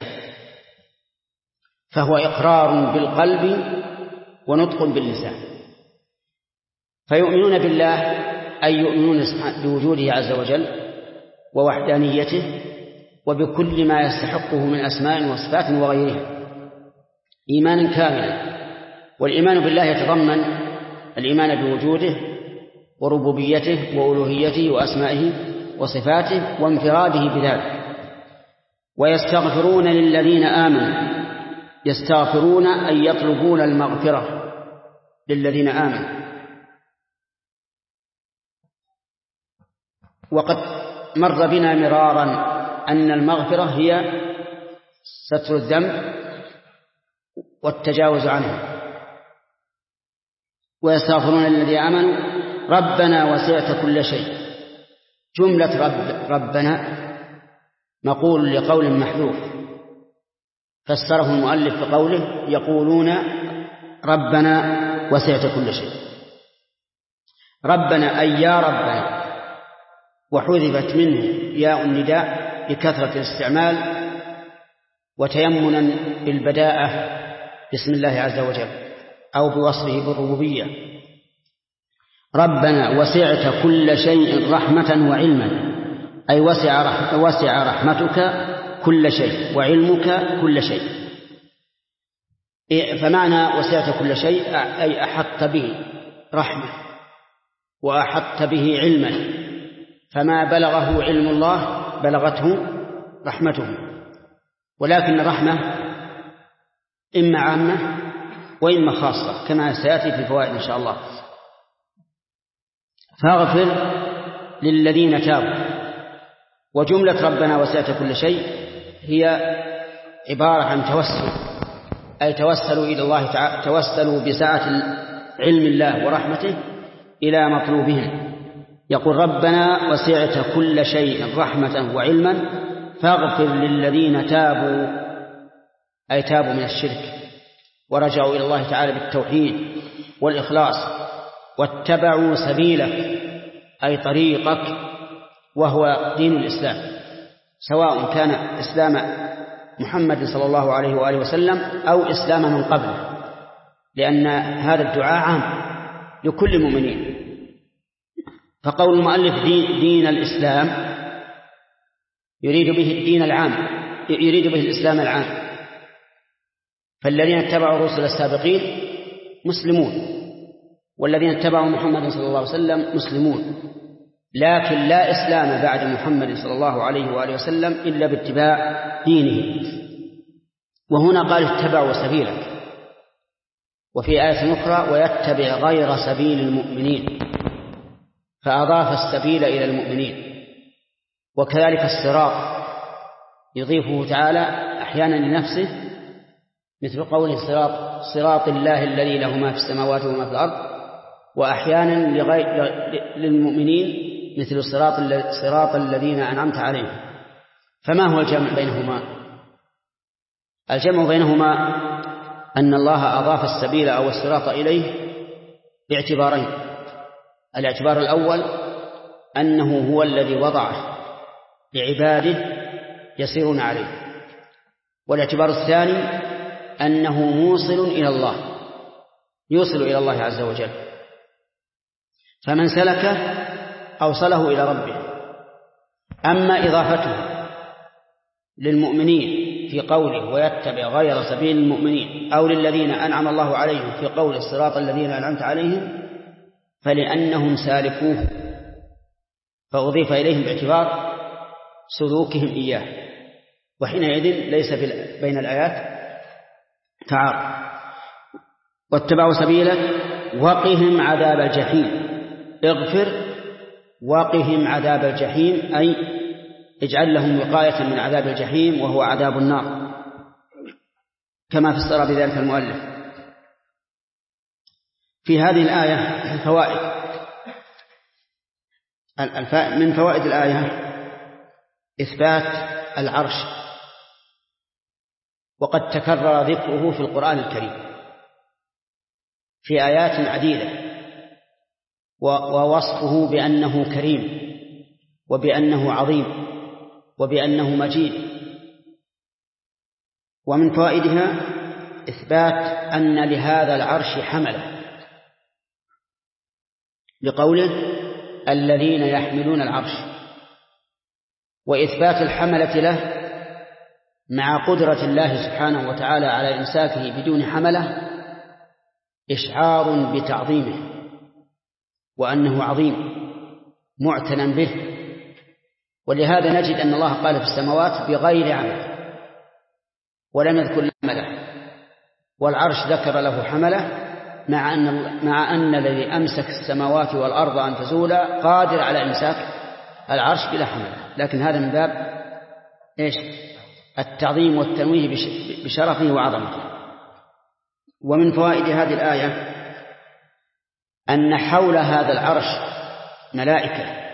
فهو إقرار بالقلب ونطق باللسان. فيؤمنون بالله أي يؤمنون بوجوده عز وجل ووحدانيته وبكل ما يستحقه من أسماء وصفات وغيرها إيمانا كاملا. والإيمان بالله يتضمن الإيمان بوجوده وربوبيته وألوهيته وأسمائه وصفاته وانفراده بذلك. ويستغفرون للذين آمنوا، يستغفرون أي يطلبون المغفرة للذين آمنوا. وقد مر بنا مرارا أن المغفرة هي ستر الذنب والتجاوز عنهم، ويستغفرون للذين آمنوا ربنا وسعت كل شيء. جملة ربنا مقول لقول محذوف، فسره المؤلف بقوله يقولون ربنا وسعت كل شيء. ربنا أي يا ربنا، وحذفت منه ياء النداء بكثرة الاستعمال وتيمنا بالبداءة باسم الله عز وجل أو بوصفه بالربوبية. ربنا وسعت كل شيء رحمة وعلما، أي وسع رحمتك كل شيء وعلمك كل شيء. فمعنى وسعت كل شيء أي أحط به رحمة وأحط به علما، فما بلغه علم الله بلغته رحمته. ولكن الرحمة إما عامة وإما خاصة كما سيأتي في الفوائد إن شاء الله. فاغفر للذين تابوا. وجملة ربنا وسعت كل شيء هي عبارة عن توسل، أي توسلوا إلى الله تعالى، توسلوا بسعة علم الله ورحمته إلى مطلوبهم. يقول ربنا وسعت كل شيء رحمة وعلما فاغفر للذين تابوا، أي تابوا من الشرك ورجعوا إلى الله تعالى بالتوحيد والإخلاص واتبعوا سبيلك، أي طريقك، وهو دين الإسلام، سواء كان إسلام محمد صلى الله عليه وآله وسلم أو إسلام من قبله، لأن هذا الدعاء عام لكل المؤمنين. فقول المؤلف دين الإسلام يريد به الدين العام، يريد به الإسلام العام. فالذين اتبعوا الرسل السابقين مسلمون، والذين اتبعوا محمد صلى الله عليه وسلم مسلمون، لكن لا إسلام بعد محمد صلى الله عليه وآله وسلم إلا باتباع دينه. وهنا قال اتبعوا سبيلك، وفي آية أخرى ويتبع غير سبيل المؤمنين، فأضاف السبيل إلى المؤمنين. وكذلك الصراط يضيفه تعالى أحيانا لنفسه، مثل قوله صراط الله الذي له ما في السماوات وما في الأرض، وأحيانا للمؤمنين مثل صراط الذين أنعمت عليهم. فما هو الجمع بينهما؟ الجمع بينهما أن الله أضاف السبيل أو الصراط إليه باعتبارين. الاعتبار الأول أنه هو الذي وضعه لعباده يسيرون عليه، والاعتبار الثاني أنه موصل إلى الله، يوصل إلى الله عز وجل، فمن سلكه أوصله إلى ربه. أما إضافته للمؤمنين في قوله ويتبع غير سبيل المؤمنين أو للذين أنعم الله عليهم في قول الصراط الذين أنعمت عليهم، فلأنهم سالكوه فأضيف إليهم باعتبار سلوكهم إياه، وحينئذ ليس بين الآيات تعارض. واتبعوا سبيلك وقهم عذاب الجحيم. اغفر وقهم عذاب الجحيم، أي اجعل لهم وقاية من عذاب الجحيم وهو عذاب النار، كما فسر بذلك المؤلف. في هذه الآية فوائد. من فوائد الآية إثبات العرش، وقد تكرر ذكره في القرآن الكريم في آيات عديدة، ووصفه بأنه كريم وبأنه عظيم وبأنه مجيد. ومن فوائدها إثبات أن لهذا العرش حملة، لقوله الذين يحملون العرش، وإثبات الحملة له مع قدرة الله سبحانه وتعالى على إمساكه بدون حملة إشعار بتعظيمه وأنه عظيم معتنى به. ولهذا نجد أن الله قال في السماوات بغير عمل ولم يذكر حمله، والعرش ذكر له حمله، مع أن الذي أمسك السماوات والأرض أن تزولا قادر على إمساك العرش بلا حمله، لكن هذا من باب التعظيم والتنويه بشرفه وعظمته. ومن فوائد هذه الآية أن حول هذا العرش ملائكة